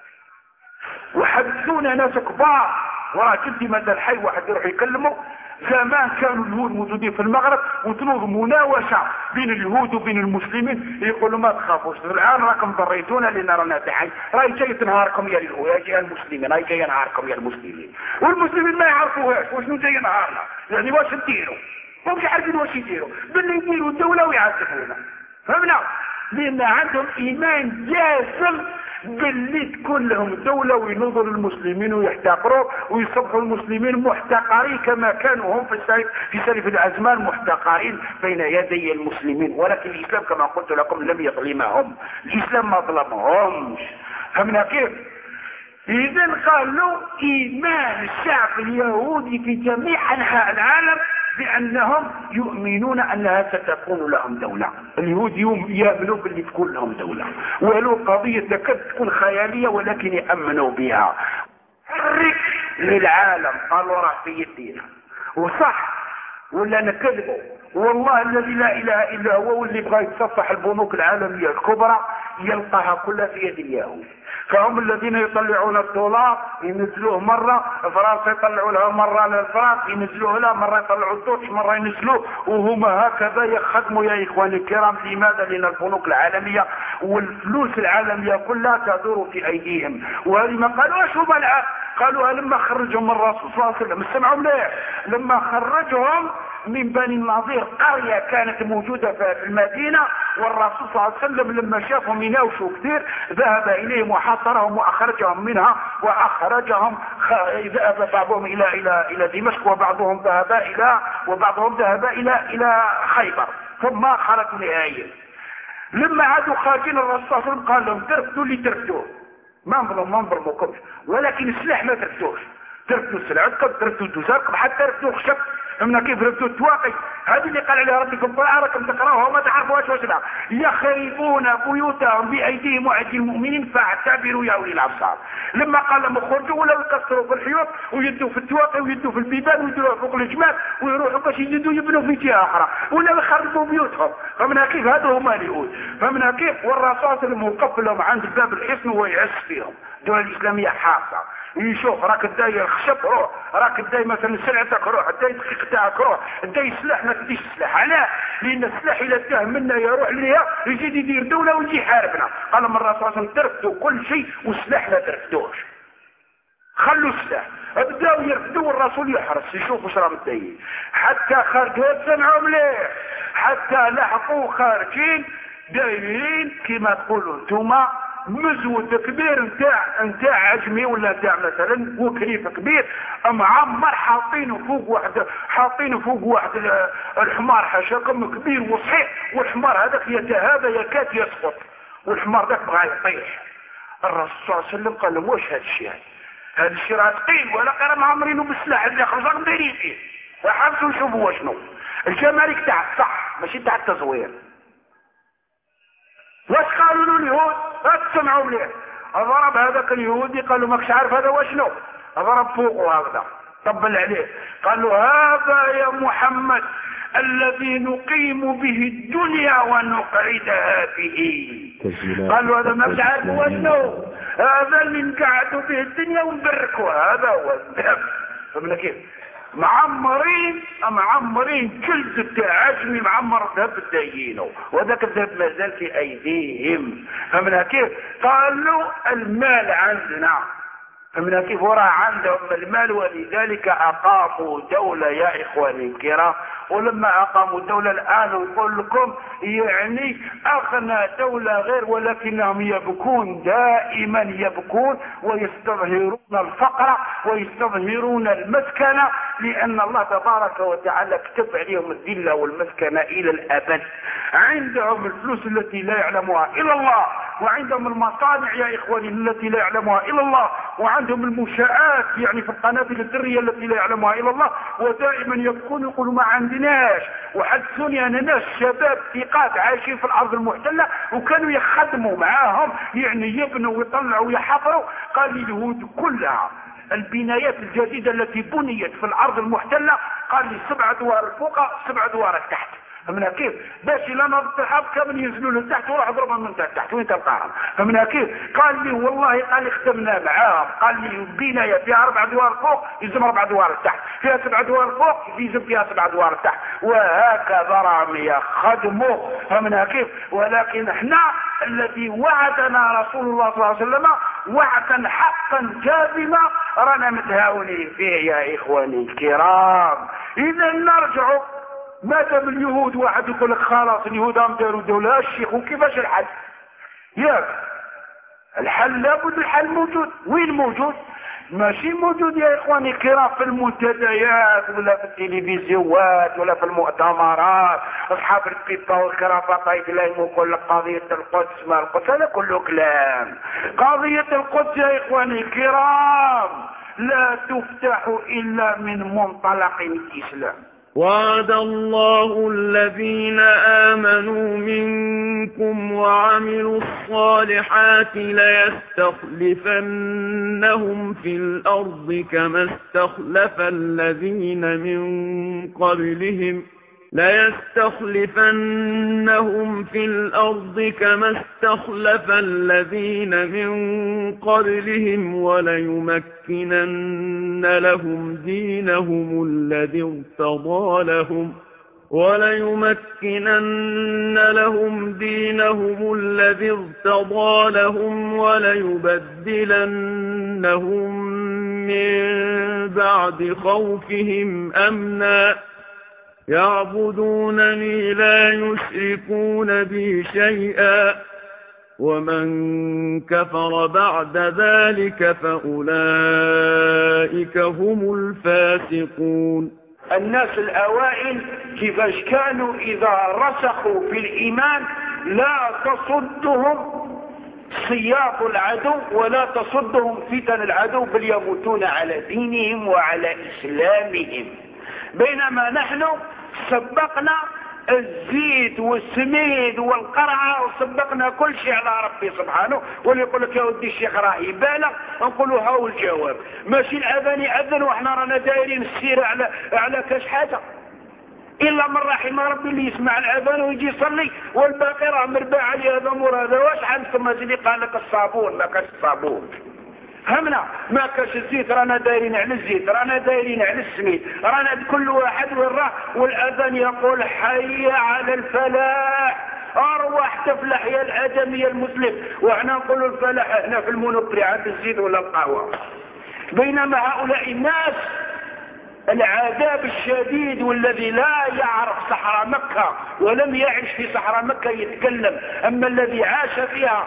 وحدثونا ناس كبار وراه جدي مثل حي واحد يروح يكلمه. زمان كانوا اليهود موجودين في المغرب وتنوض مناوشة بين اليهود وبين المسلمين، يقولوا ما تخافوش الان راكم ضريتونا لان رانا تعي راهي جاي تنهاركم يا المسلمين، راهي جاي نهاركم يا المسلمين. والمسلمين ما يعرفوهاش وشنو جاي نهارنا، يعني واش نديروا؟ مش عارفين واش يديروا، باللي يديروا الدولة ويعذبونا. فهمنا؟ لان عندهم ايمان جازم باللي تكون لهم دولة وينظر المسلمين ويحتقروا ويصبحوا المسلمين محتقرين كما كانوا هم في سلف الازمان محتقرين بين يدي المسلمين. ولكن الاسلام كما قلت لكم لم يظلمهم، الاسلام ما ظلمهمش. فهمنا كيف؟ اذا قالوا ايمان الشعب اليهودي في جميع انحاء العالم بانهم يؤمنون انها ستكون لهم دولة. اليهود يؤمنوا باللي تكون لهم دولة، ولو قضية تكاد تكون خيالية ولكن يأمنوا بها. حرك للعالم قالوا راه في يدينا، وصح ولا نكذبوا؟ والله الذي لا اله الا هو واللي بغى يتصفح البنوك العالمية الكبرى يلقاها كلها في يد اليهود. فهم الذين يطلعون الدولار ينزلوه مرة، فرنسا يطلعوا لها مرة للفرنس ينزلوه لها مرة، يطلعوا الدوتش مرة ينزلوه، وهما هكذا يخدموا يا إخواني الكرام. لماذا؟ لأن البنوك العالمية والفلوس العالمية كلها تدور في أيديهم. ولما قالوا شو بلعب؟ قالوا لما خرجهم الرسول صلى الله عليه وسلم، استمعوا مليح، لما خرجهم من بني النظير قرية كانت موجودة في المدينة، والرسول صلى الله عليه وسلم لما شافهم يناوشوا كثير ذهب إليهم وحاصرهم وأخرجهم منها، وأخرجهم ذهب بعضهم إلى دمشق وبعضهم ذهب إلى خيبر، ثم خرجوا نهائيا. لما عادوا خارجين الرسول صلى الله عليه وسلم قال لهم تركتوا اللي تركتوه، ما نظلموكمش، ولكن السلاح ما تركتوش، تركتوا سلعتكم، تركتوا دوزاركم، حتى تركتوا خشب فهمنا كيف ربطوا التواقي. هذه اللي قال عليها ربكم راكم تقراوها وما تعرفوهاش واش لا. يخربون بيوتهم بايديهم وايدي المؤمنين فاعتبروا يا اولي الابصار. لما قال لهم اخرجوا ولا يكسروا في الحيوط ويدوا في التواقي ويدوا في البيبان ويدوها فوق الجمال ويروحوا باش يزيدوا يبنوا في جهه اخرى ولا يخربوا بيوتهم. فهمنا كيف هذا هما اليهود. فهمنا كيف والرسول صلى الله عليه وسلم وقف لهم عند باب الحصن ويعس فيهم. الدول الاسلاميه حاصه يشوف راك داي الخشب روح، راك داي مثلا سلعتك روح، داي دقيق تاعك روح، داي السلاح ما تديش السلاح. علاه؟ لان السلاح الا داه منا يروح ليها يزيد يدير دوله ويجي يحاربنا. قال لهم الرسول صلى الله عليه وسلم ترفدوا كل شيء والسلاح لا ترفدوش، خلوا السلاح. بداوا يرفدوا والرسول يحرص يشوف واش راهم دايرين حتى خرجوا سمعوا مليح حتى لحقوا خارجين دايرين كما تقولوا انتوما مزود كبير نتاع عجمي ولا نتاع مثلا وكريف كبير معمر حاطينه فوق واحد الحمار حاشاكم كبير وصحيح والحمار هذاك يتهابى يكاد يسقط والحمار ذاك بغى يطيح. الرسول صلى الله عليه وسلم قال لهم واش هذا الشيء؟ هذا الشيء راه ثقيل ولا قال معمرينه بالسلاح اللي خرجوا دايرين فيه. وحبسوا نشوفوا واشنو الجمارك تاع الصح ماشي تاع التزوير. واش قالوا له اليهود؟ تسمعوا مليح. ضرب هذاك اليهودي قال له ماكش عارف هذا واشنو؟ ضرب فوقه هكذا طبل عليه قال له هذا يا محمد الذي نقيم به الدنيا ونقعدها به. قال له هذا ماكش عارف واشنو؟ هذا اللي نقعدوا به الدنيا ونبركوا هذا هو الذهب. فهمنا كيف؟ معمرين جلد تاع عجمي معمر ذهب دايينه وذاك الذهب مازال في ايديهم. فمن كيف قالوا المال عندنا. فمن كيف وراه عندهم المال ولذلك اقاموا دولة يا اخواني الكرام. ولما اقاموا الدولة الان نقول لكم يعني اغنى دولة غير ولكنهم يبكون دائما يبكون ويستظهرون الفقر ويستظهرون المسكنة لان الله تبارك وتعالى كتب عليهم الذلة والمسكنة الى الابد. عندهم الفلوس التي لا يعلمها الا الله وعندهم المصانع يا اخواني التي لا يعلمها الا الله وعندهم المنشآت يعني في القنابل الذرية التي لا يعلمها الا الله ودائما يبكون يقولوا ما عندناش. وحدثوني انا ناس شباب ثقات عايشين في الارض المحتلة وكانوا يخدموا معاهم يعني يبنوا ويطلعوا ويحفروا. قال لي اليهود كلها البنايات الجديدة التي بنيت في الارض المحتلة قال لي 7 ادوار الفوق 7 ادوار التحت. فمنها كيف باش لا نرتحب كامل ينزلوا لتحت وراح ضربهم من تحت وين تلقاهم. فمنها كيف قال لي والله قال لي خدمنا معاهم قال لي بنايه فيها 4 ادوار فوق يلزم 4 ادوار تحت فيها 7 ادوار فوق يلزم فيها 7 ادوار تحت وهكذا راهم يخدموا. فمنها كيف ولكن احنا الذي وعدنا رسول الله صلى الله عليه وسلم وعدا حقا جازما رانا متهاونين فيه يا اخواني الكرام. اذا نرجع ما دام اليهود واحد يقول لك خلاص اليهود هم داروا دولة الشيخ وكيفاش الحل؟ ياك الحل لابد الحل موجود. وين موجود؟ ماشي موجود يا اخواني الكرام في المنتديات ولا في التلفزيونات ولا في المؤتمرات. اصحاب البيبا والكرافطه يتلايموا يقول لك قضيه القدس ما القدس هذا كله كلام. قضيه القدس يا اخواني الكرام لا تفتح الا من منطلق الاسلام. وعد الله الذين آمنوا منكم وعملوا الصالحات ليستخلفنهم في الأرض كما استخلف الذين من قبلهم ليستخلفنهم في الأرض كما استخلف الذين من قبلهم وليمكنن لهم دينهم الذي ارتضى لهم وليبدلنهم من بعد خوفهم أمنا يعبدونني لا يشركون بي شيئا ومن كفر بعد ذلك فأولئك هم الفاسقون. الناس الأوائل كيفاش كانوا إذا رسخوا في الإيمان لا تصدهم سياط العدو ولا تصدهم فتن العدو بل يموتون على دينهم وعلى إسلامهم. بينما نحن سبقنا الزيت والسميد والقرعة وسبقنا كل شيء على ربي سبحانه. واللي يقول لك يا ودي الشيخ راه يبالغ، نقولوا هاو الجواب. ماشي الأذان يأذن وإحنا رانا دايرين السيرة على كاش حاجة، إلا من رحم ربي اللي يسمع الأذان ويجي يصلي، والباقي راه مرباع عليه هذا مور هذا. واش عندكم اللي قال لك الصابون؟ ما كاش الصابون، همنا ما كاش الزيت، رانا دايرين على الزيت، رانا دايرين على السميد، رانا كل واحد وين راه. والأذان يقول حي على الفلاح، أروح تفلح يا الآدمي يا المسلم. وإحنا نقول الفلاح هنا في المونوبري عند الزيت ولا القهوة. بينما هؤلاء الناس العذاب الشديد، والذي لا يعرف صحراء مكة ولم يعيش في صحراء مكة يتكلم. أما الذي عاش فيها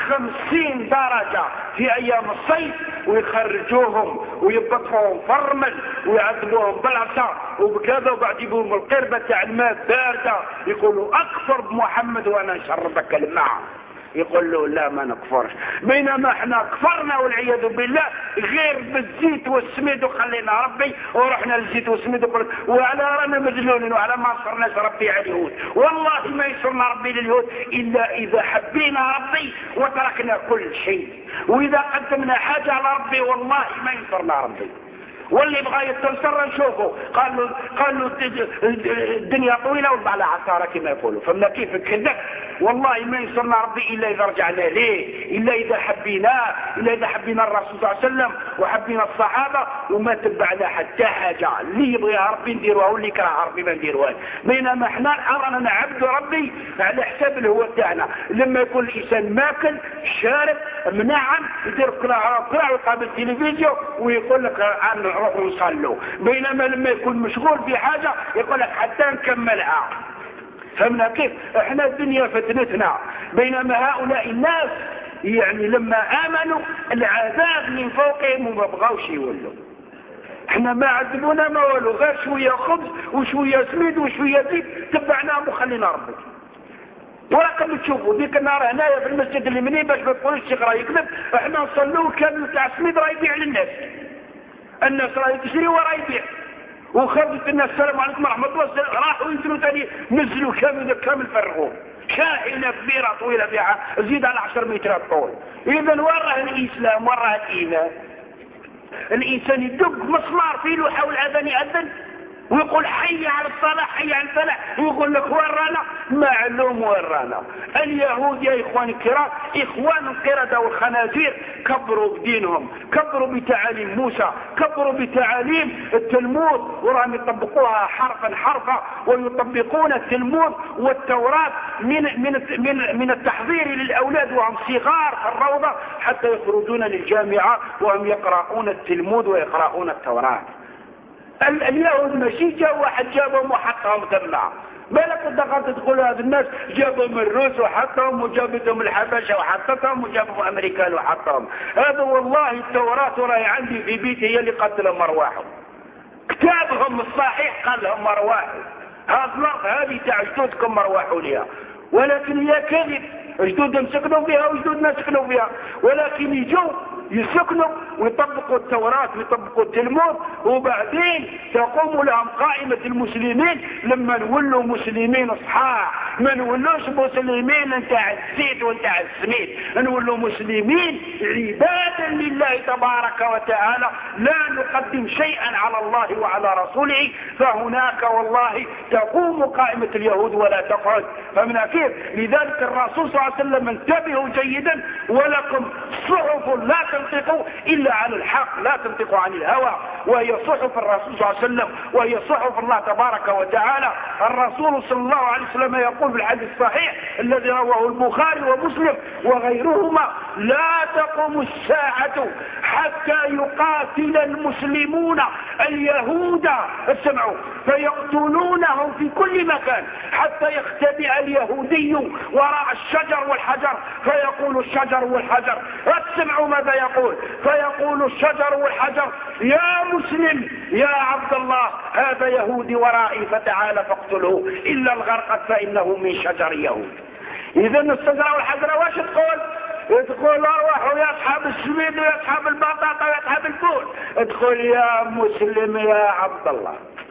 50 درجة في أيام الصيف، ويخرجوهم ويبطفوهم فرمل ويعذبوهم بالعصا وبكذا، وبعد يبوهم القربة تاع الماء باردة، يقولوا أكفر بمحمد وأنا نشربك الماء. يقول له لا ما نكفرش. بينما احنا كفرنا والعياذ بالله غير بالزيت والسميد وخلينا ربي ورحنا للزيت والسميد وعلى رانا مذلولين وعلى ما صرناش ربي على اليهود. والله ما يسرنا ربي لليهود إلا إذا حبينا ربي وتركنا كل شيء. وإذا قدمنا حاجة على ربي والله ما يسرنا ربي. واللي بغى يتنصر نشوفه قال له الدنيا طويلة والبعض عصارة كما يقولوا. فما كيف كذا والله ما ينصرنا ربي إلا إذا رجعنا ليه، إلا إذا حبيناه، إلا إذا حبينا الرسول صلى الله عليه وسلم وحبينا الصحابة وما تبعنا حتى حاجة. اللي يبغيها ربي نديروها واللي يكرهها ربي ما نديروها. بينما احنا رانا نعبد ربي على حساب الهوى تاعنا. لما يكون الإنسان ماكل شارب منعم يدير قراع ويقابل التلفزيون ويقول لك نروح ونصلوا. بينما لما يكون مشغول في حاجة يقول لك حتى نكملها. فهمنا كيف؟ احنا الدنيا فتنتنا. بينما هؤلاء الناس يعني لما آمنوا العذاب من فوقهم وما بغاوش يولوا. احنا ما عذبونا ما ولو، غير شوية خبز وشوية سميد وشوية زيت تبعناهم وخلينا ربك. وراكم تشوفوا ديك النهار هنايا في المسجد اللي مني باش ما تقولوش الشيخ راه يكذب، احنا نصلوا كامل تاع سميد راه يبيع للناس. الناس راه تشري وراه يبيع. وخرجت الناس السلام عليكم ورحمة الله راحوا ينزلوا ثاني نزلوا كامل فرغوه. شاحنة كبيرة طويلة فيها زيد على 10 مترات طول. إذا وراه الإسلام وراه الإيمان. الإنسان يدق مسمار في له حول أذان يأذن ويقول حي على الصلاة حي على الفلاح، ويقول لك ورانا معلوم ورانا. اليهود يا إخواني الكرام إخوان القردة والخنازير كبروا بدينهم، كبروا بتعاليم موسى، كبروا بتعاليم التلمود وراهم يطبقوها حرفا ويطبقون التلمود والتوراة من التحضير للأولاد وهم صغار في الروضة حتى يخرجون للجامعة وهم يقرؤون التلمود ويقرؤون التوراة. اليهود ماشي جاء واحد جابهم وحطهم ثم بالك دخلت تقول هذا الناس جابهم الروس وحطهم وجابتهم الحبشه وحطتهم وجابهم امريكان وحطهم. هذا والله التوراة راهي عندي في بيتي هي اللي قتلهم ارواحهم. كتابهم الصحيح قال لهم ارواحوا هذه الارض هذه تاع جدودكم ارواحوا ليها، ولكن هي كذب. جدودهم سكنوا فيها وجدودنا سكنوا فيها، ولكن يجوا يسكنوا ويطبقوا التوراة ويطبقوا التلمود وبعدين تقوم لهم قائمة المسلمين. لما نولوا مسلمين صحاح ما نولوش مسلمين نتاع الزيت ونتاع السميد، نولوا مسلمين عبادا لله تبارك وتعالى لا نقدم شيئا على الله وعلى رسوله. فهناك والله تقوم قائمة اليهود ولا تقعد. فمن كيف؟ لذلك الرسول صلى الله عليه وسلم انتبهوا جيدا ولكم صحف لا تنطق إلا عن الحق، لا تنطق عن الهوى، وهي صحف الرسول صلى الله عليه وسلم وهي صحف الله تبارك وتعالى. الرسول صلى الله عليه وسلم يقول في الحديث الصحيح الذي رواه البخاري ومسلم وغيرهما لا تقوم الساعة حتى يقاتل المسلمون اليهود اسمعوا فيقتلونهم في كل مكان حتى يختبئ اليهودي وراء الشجر والحجر فيقول الشجر والحجر اسمعوا ماذا يقول فيقول الشجر والحجر يا مسلم يا عبد الله هذا يهودي ورائي فتعال فاقتله إلا الغرقد فإنه من شجر يهود. إذا الشجرة والحجر واش تقول ارواحوا يا اصحاب السميد ويا اصحاب البطاطا ويا اصحاب الفول، ادخل يا مسلم يا عبد الله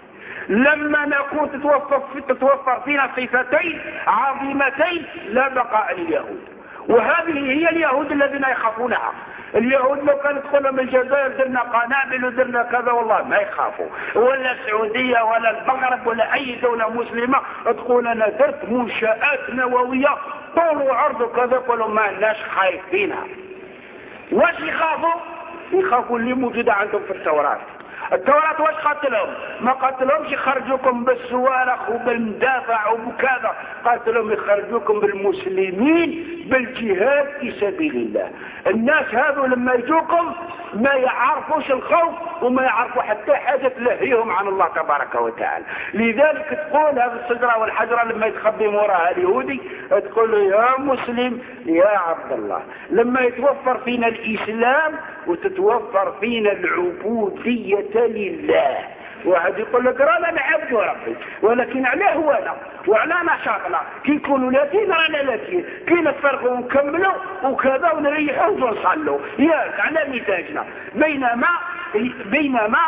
لما نكون تتوفر فينا صفتين عظيمتين لا بقاء لليهود. وهذه هي اليهود الذين يخافونها. اليهود لو كانت تقول من الجزائر درنا قنابل ودرنا كذا والله ما يخافوا، ولا السعودية ولا المغرب ولا أي دولة مسلمة تقول أنا درت منشآت نووية طول وعرض وكذا، يقولوا ما لناش خايفينها. واش يخافوا؟ يخافوا اللي موجودة عندهم في التوراة. التوراة واش قاتلهم؟ ما قاتلهمش يخرجوكم بالسوارخ وبالمدافع وبكذا، قاتلهم يخرجوكم بالمسلمين بالجهاد في سبيل الله. الناس هذو لما يجوكم ما يعرفوش الخوف وما يعرفوا حتى حاجة تلهيهم عن الله تبارك وتعالى. لذلك تقول هذا الشجرة والحجرة لما يتخبي وراها اليهودي تقول له يا مسلم يا عبد الله. لما يتوفر فينا الإسلام وتتوفر فينا العبودية لله، واحد يقول لك رانا نعبد ربي ولكن عليه هوانا وعلى نشاطنا، كي يكونوا لاتين رانا لاتين، كي نتفرغوا ونكملوا وكذا ونريحوا ونصلوا ياك على مزاجنا، بينما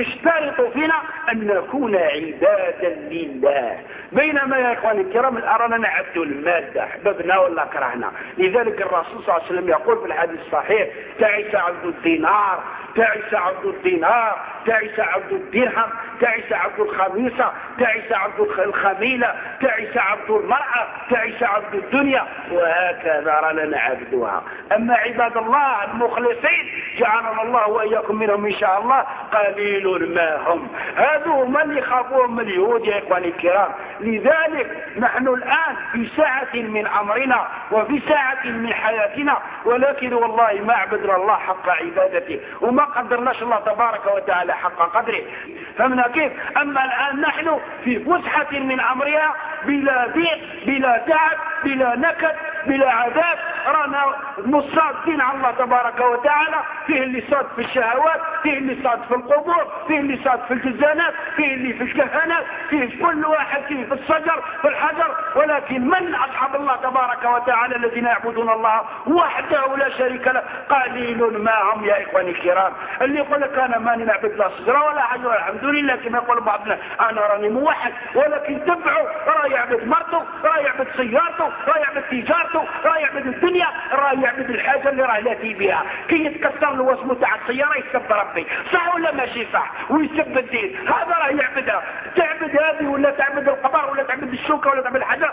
يشترط فينا أن نكون عبادا لله. بينما يا إخواني الكرام أرانا نعبد المادة أحببنا ولا كرهنا. لذلك الرسول صلى الله عليه وسلم يقول في الحديث الصحيح تعس عبد الدينار، تعس عبد الدينار، تعس عبد الدرهم، تعس عبد الخميصة، تعس عبد الخميلة، تعس عبد المرأة، تعس عبد الدنيا، وهكذا رانا نعبدها. أما عباد الله المخلصين جعلنا الله وإياكم منهم إن شاء الله قليل ما هم. هذو من يخافون من اليهود يا إخواني الكرام. لذلك نحن الآن في ساعة من أمرنا وفي ساعة من حياتنا، ولكن والله ما عبدنا الله حق عبادته وما قدرناش الله تبارك وتعالى حق قدره. فمنا كيف؟ أما الآن نحن في فسحة من أمرنا بلا ضيق بلا تعب بلا نكد بلا عذاب، رانا مصادين على الله تبارك وتعالى. فيه اللي صاد في الشهوات، فيه اللي صاد في القبور، فيه اللي صاد في الجزانات، فيه اللي في الكهنات، فيه كل واحد فيه في الشجر في الحجر. ولكن من أصحاب الله تبارك وتعالى الذين يعبدون الله وحده لا شريك له قليل ما هم يا إخواني الكرام. اللي يقول لك أنا ماني نعبد لا شجرة ولا حجر الحمد لله كما يقول بعضنا أنا راني موحد، ولكن تبعوا راه يعبد مرته، راه يعبد سيارته، راه يعبد تجارته، راه يعبد الدنيا، راه يعبد الحاجة اللي راه لاتي بها. كي يتكسر له واسمه تاع السيارة يسب ربي، صح ولا ماشي صح؟ ويسب الدين، هذا راه يعبدها. تعبد هذه ولا تعبد القبر ولا تعبد الشوكة ولا تعبد الحجر،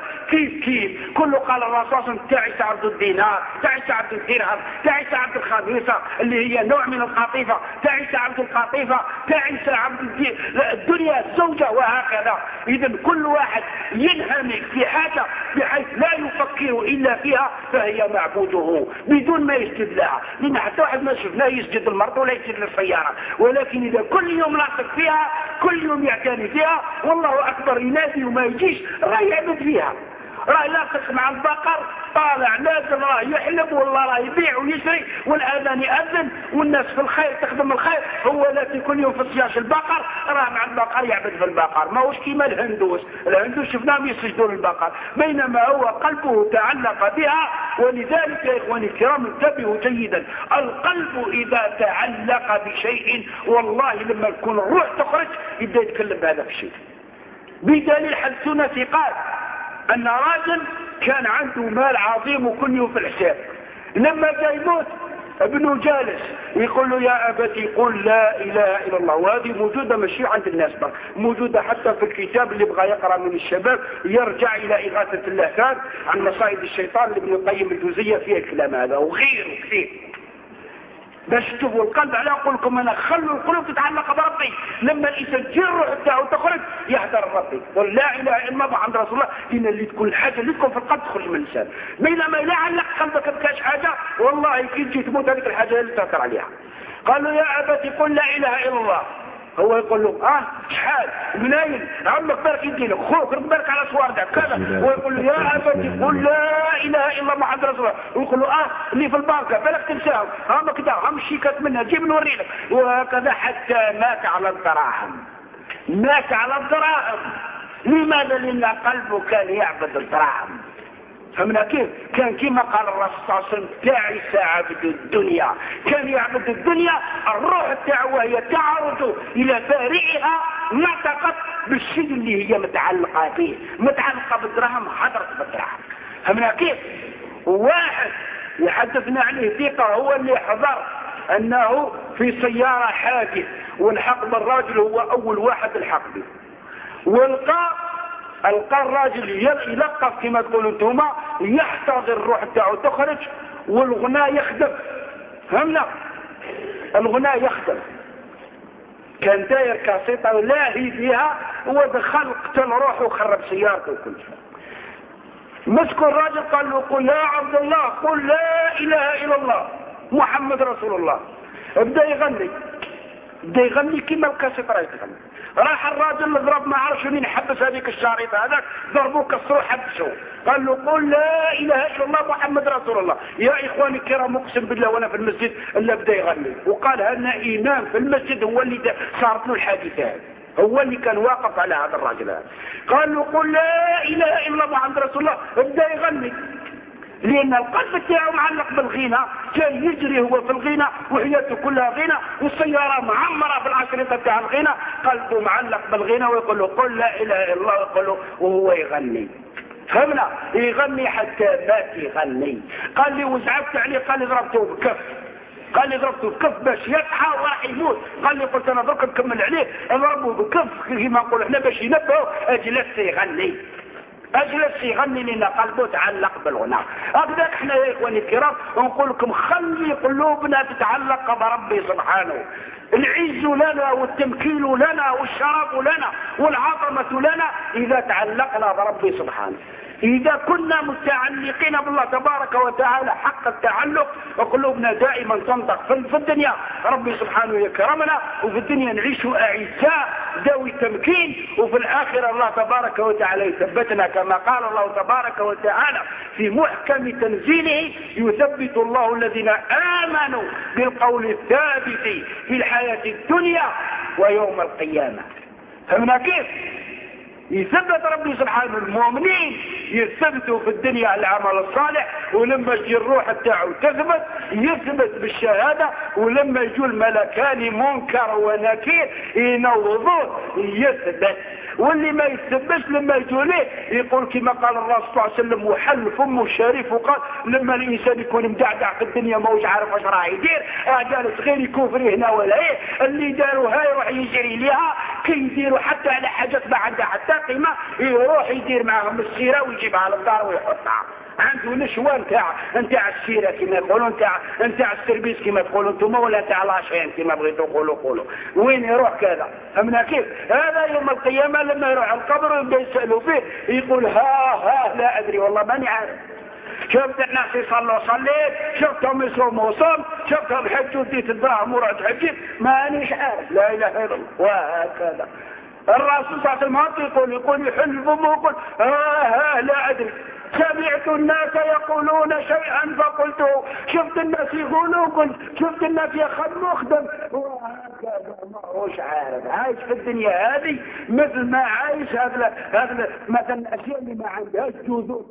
كيف كله قال الرسول تعس عبد الدينار، تعس عبد الدرهم، تعس عبد الخميصة اللي هي نوع من القطيفة، تعس عبد القطيفة، تعس عبد الدنيا الزوجة، وهكذا. إذا كل واحد ينهمك في حاجة بحيث لا يفكر إلا فيها فهي معبوده بدون ما يسجد لها. لأن حتى واحد ما شفناه يسجد المرض ولا يسجد للسيارة، ولكن إذا كل يوم لاصق فيها كل يوم يعتني فيها والله أكبر ينادي وما يجيش راه يعبد فيها. راه لاصق مع البقر طالع نازل راه يحلب والله راه يبيع ويشري والآذان يأذن والناس في الخير تخدم الخير، هو التي كل يوم في صياش البقر راه مع البقر يعبد في البقر. ما هوش كيما الهندوس شفناهم يسجدون البقر بينما هو قلبه تعلق بها. ولذلك يا إخواني الكرام انتبهوا جيدا، القلب إذا تعلق بشيء والله لما تكون الروح تخرج يبدأ يتكلم بهذا الشيء. بدليل حدثنا ثقات أن راجل كان عنده مال عظيم وكل يوم في الحساب، لما جاء يموت ابنه جالس يقول له يا أبتي قل لا إله إلا الله. وهذه موجودة ماشي عند الناس بل موجودة حتى في الكتاب اللي بغى يقرأ من الشباب يرجع إلى إغاثة اللهفان عن مصائد الشيطان لابن القيم الجوزية فيها الكلام هذا وغيره كثير باش تشوفوا القلب. على أقول لكم أنا خلوا القلوب تتعلق بربي، لما الإنسان تجي الروح بتاعه تخرج يحضر ربي قل لا إله إلا الله محمد رسول الله. لأن اللي تكون الحاجة اللي تكون في القلب تخرج من الإنسان، بينما لا علق قلبك بكاش حاجة والله كي تجي تموت هذيك الحاجة اللي تأثر عليها. قالوا يا أبتي قل لا إله إلا الله، هو يقول له شحال منايل عمك بارك يدينك خوك بارك على صواردك كذا، ويقول له يا أبتي قل لا إله إلا الله محمد رسول الله، ويقول له اللي في البنكة بالك تنساهم هم كذا هم الشيكات منها جيب نوري لك، وهكذا حتى مات على الدراهم. مات على الدراهم. لماذا؟ لأن قلبه كان يعبد الدراهم. فمن كيف؟ كان كما قال الرسول صلى الله عليه وسلم تعس عبد الدنيا، كان يعبد الدنيا. الروح تاعه وهي تعرض إلى فارعها نطقت بالشيء اللي هي متعلقة به، متعلقة بالدراهم حضرت بالدراهم. فهمنا كيف؟ واحد يحدثنا عليه ثقة هو اللي حضر أنه في سيارة حادث والحق بالراجل، هو أول واحد الحق به، والقى الراجل يلقف كما تقولوا انتما، يحتضر الروح تاعو تخرج والغناء يخدم. فهمنا؟ الغناء يخدم، كان داير كاسيطة لاهي فيها ودخل قتل روحه وخرب سيارته وكل شيء. مسكوا الراجل قال له قل يا عبد الله قل لا اله الا الله محمد رسول الله. بدا يغني كما الكاسيط راهي تغني. راح الراجل ضرب ما عرفش مين حبس هذيك الشريطه، هذاك ضربوه كسروه حبسوه، قال له قل لا اله الا الله محمد رسول الله. يا اخواني الكرام اقسم بالله وانا في المسجد الا بدا يغني، وقال هنا امام في المسجد هو اللي صارت له الحادثه هذه، هو اللي كان واقف على هذا الراجل هذا. قال له قل لا اله الا الله محمد رسول الله، بدا يغني لان القلب تاعه معلق بالغنى، كان يجري هو في الغنى وحياته كلها غنى، والسياره معمره في العشرطه تاع الغنى، قلبه معلق بالغنى ويقول له قل لا اله الا الله، ويقول له وهو يغني. فهمنا؟ يغني حتى مات يغني. قال لي وزعفت عليه، قال لي ضربته بكف، قال لي ضربته بكف باش يصحى وراح يموت. قال لي قلت انا درك نكمل عليه اضربه بكف كما نقول احنا باش ينبهه. اجلس يغني، اجلس يغني لنا قلبه تعلق بالغناء. هكذاك احنا يا اخواني الكرام نقول لكم خلي قلوبنا تتعلق بربي سبحانه. العز لنا والتمكين لنا والشرف لنا والعظمه لنا اذا تعلقنا بربي سبحانه. إذا كنا متعلقين بالله تبارك وتعالى حق التعلق وقلوبنا دائما تنطق في الدنيا ربي سبحانه يكرمنا، وفي الدنيا نعيش أعزاء ذوي تمكين، وفي الآخرة الله تبارك وتعالى يثبتنا كما قال الله تبارك وتعالى في محكم تنزيله يثبت الله الذين آمنوا بالقول الثابت في الحياة الدنيا ويوم القيامة. فهمنا كيف؟ يثبت ربي سبحانه المؤمنين، يثبتوا في الدنيا العمل الصالح، ولما يجي الروح تاعو تثبت يثبت بالشهادة، ولما يجوا الملكان منكر ونكير ينوضوه يثبت. واللي ما يثبتش لما يجوا ليه يقول كما قال الرسول صلى الله عليه وسلم وحل فمه الشريف وقال لما الانسان يكون مدعدع في الدنيا ما هوش عارف واش راه يدير، جالس غير يكفر هنا ولا ايه، اللي داروا هاي يروح يجري ليها كي يديروا حتى على حاجات ما عندها حتى قيمه، يروح يدير معهم السيره ويجيبها للدار ويحطها عنده نشوه نتاع السيره كما يقولوا، نتاع السربيس كما تقولوا انتم، ولا نتاع لاشين كما بغيتوا قولوا وين يروح كذا. فهمنا كيف؟ هذا يوم القيامه لما يروح القبر ويبدا يسالوا فيه يقول ها لا ادري والله ماني عارف. شفت الناس يصلوا صليت، شفتهم يصوموا صوم، شفتهم حجوا وديت الدراهم ورحت حجيت، مانيش عارف. لا اله الا الله. وهكذا الرسول صلى الله عليه وسلم يقول يحل فمه ويقول لا ادري. سمعت الناس يقولون شيئا فقلته، شفت الناس يقولوا قلت، شفت الناس يخدم وهكذا. ما هوش عارف، عايش في الدنيا هذه مثل ما عايش هذا مثلا الاشياء اللي ما عندهاش جذور.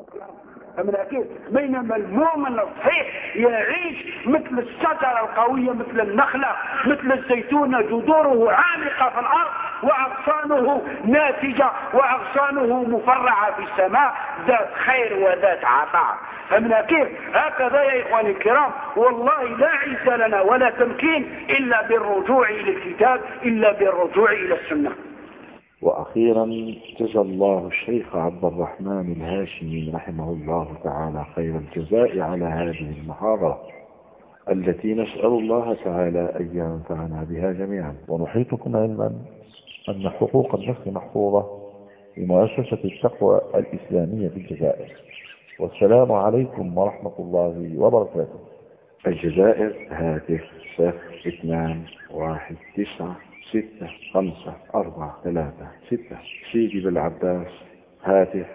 فمن أكيد بينما المؤمن الصحيح يعيش مثل الشجرة القوية، مثل النخلة، مثل الزيتون جذوره عامقة في الأرض وأغصانه ناتجة وأغصانه مفرعة في السماء، ذات خير وذات عطاء. فمن كيف هكذا يا إخواني الكرام، والله لا عز لنا ولا تمكين إلا بالرجوع إلى الكتاب، إلا بالرجوع إلى السنة. وأخيرا جزى الله الشيخ عبد الرحمن الهاشمي رحمه الله تعالى خير الجزاء على هذه المحاضرة التي نسأل الله تعالى أن ينفعنا بها جميعا. ونحيطكم علما أن حقوق النفس محفوظة لمؤسسة التقوى الإسلامية في الجزائر. والسلام عليكم ورحمة الله وبركاته. الجزائر هاتف 021965436. سيدي بالعباس هاتف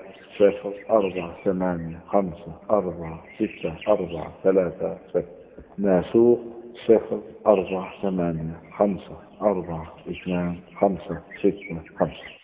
048546436. ناسوق 04854242565.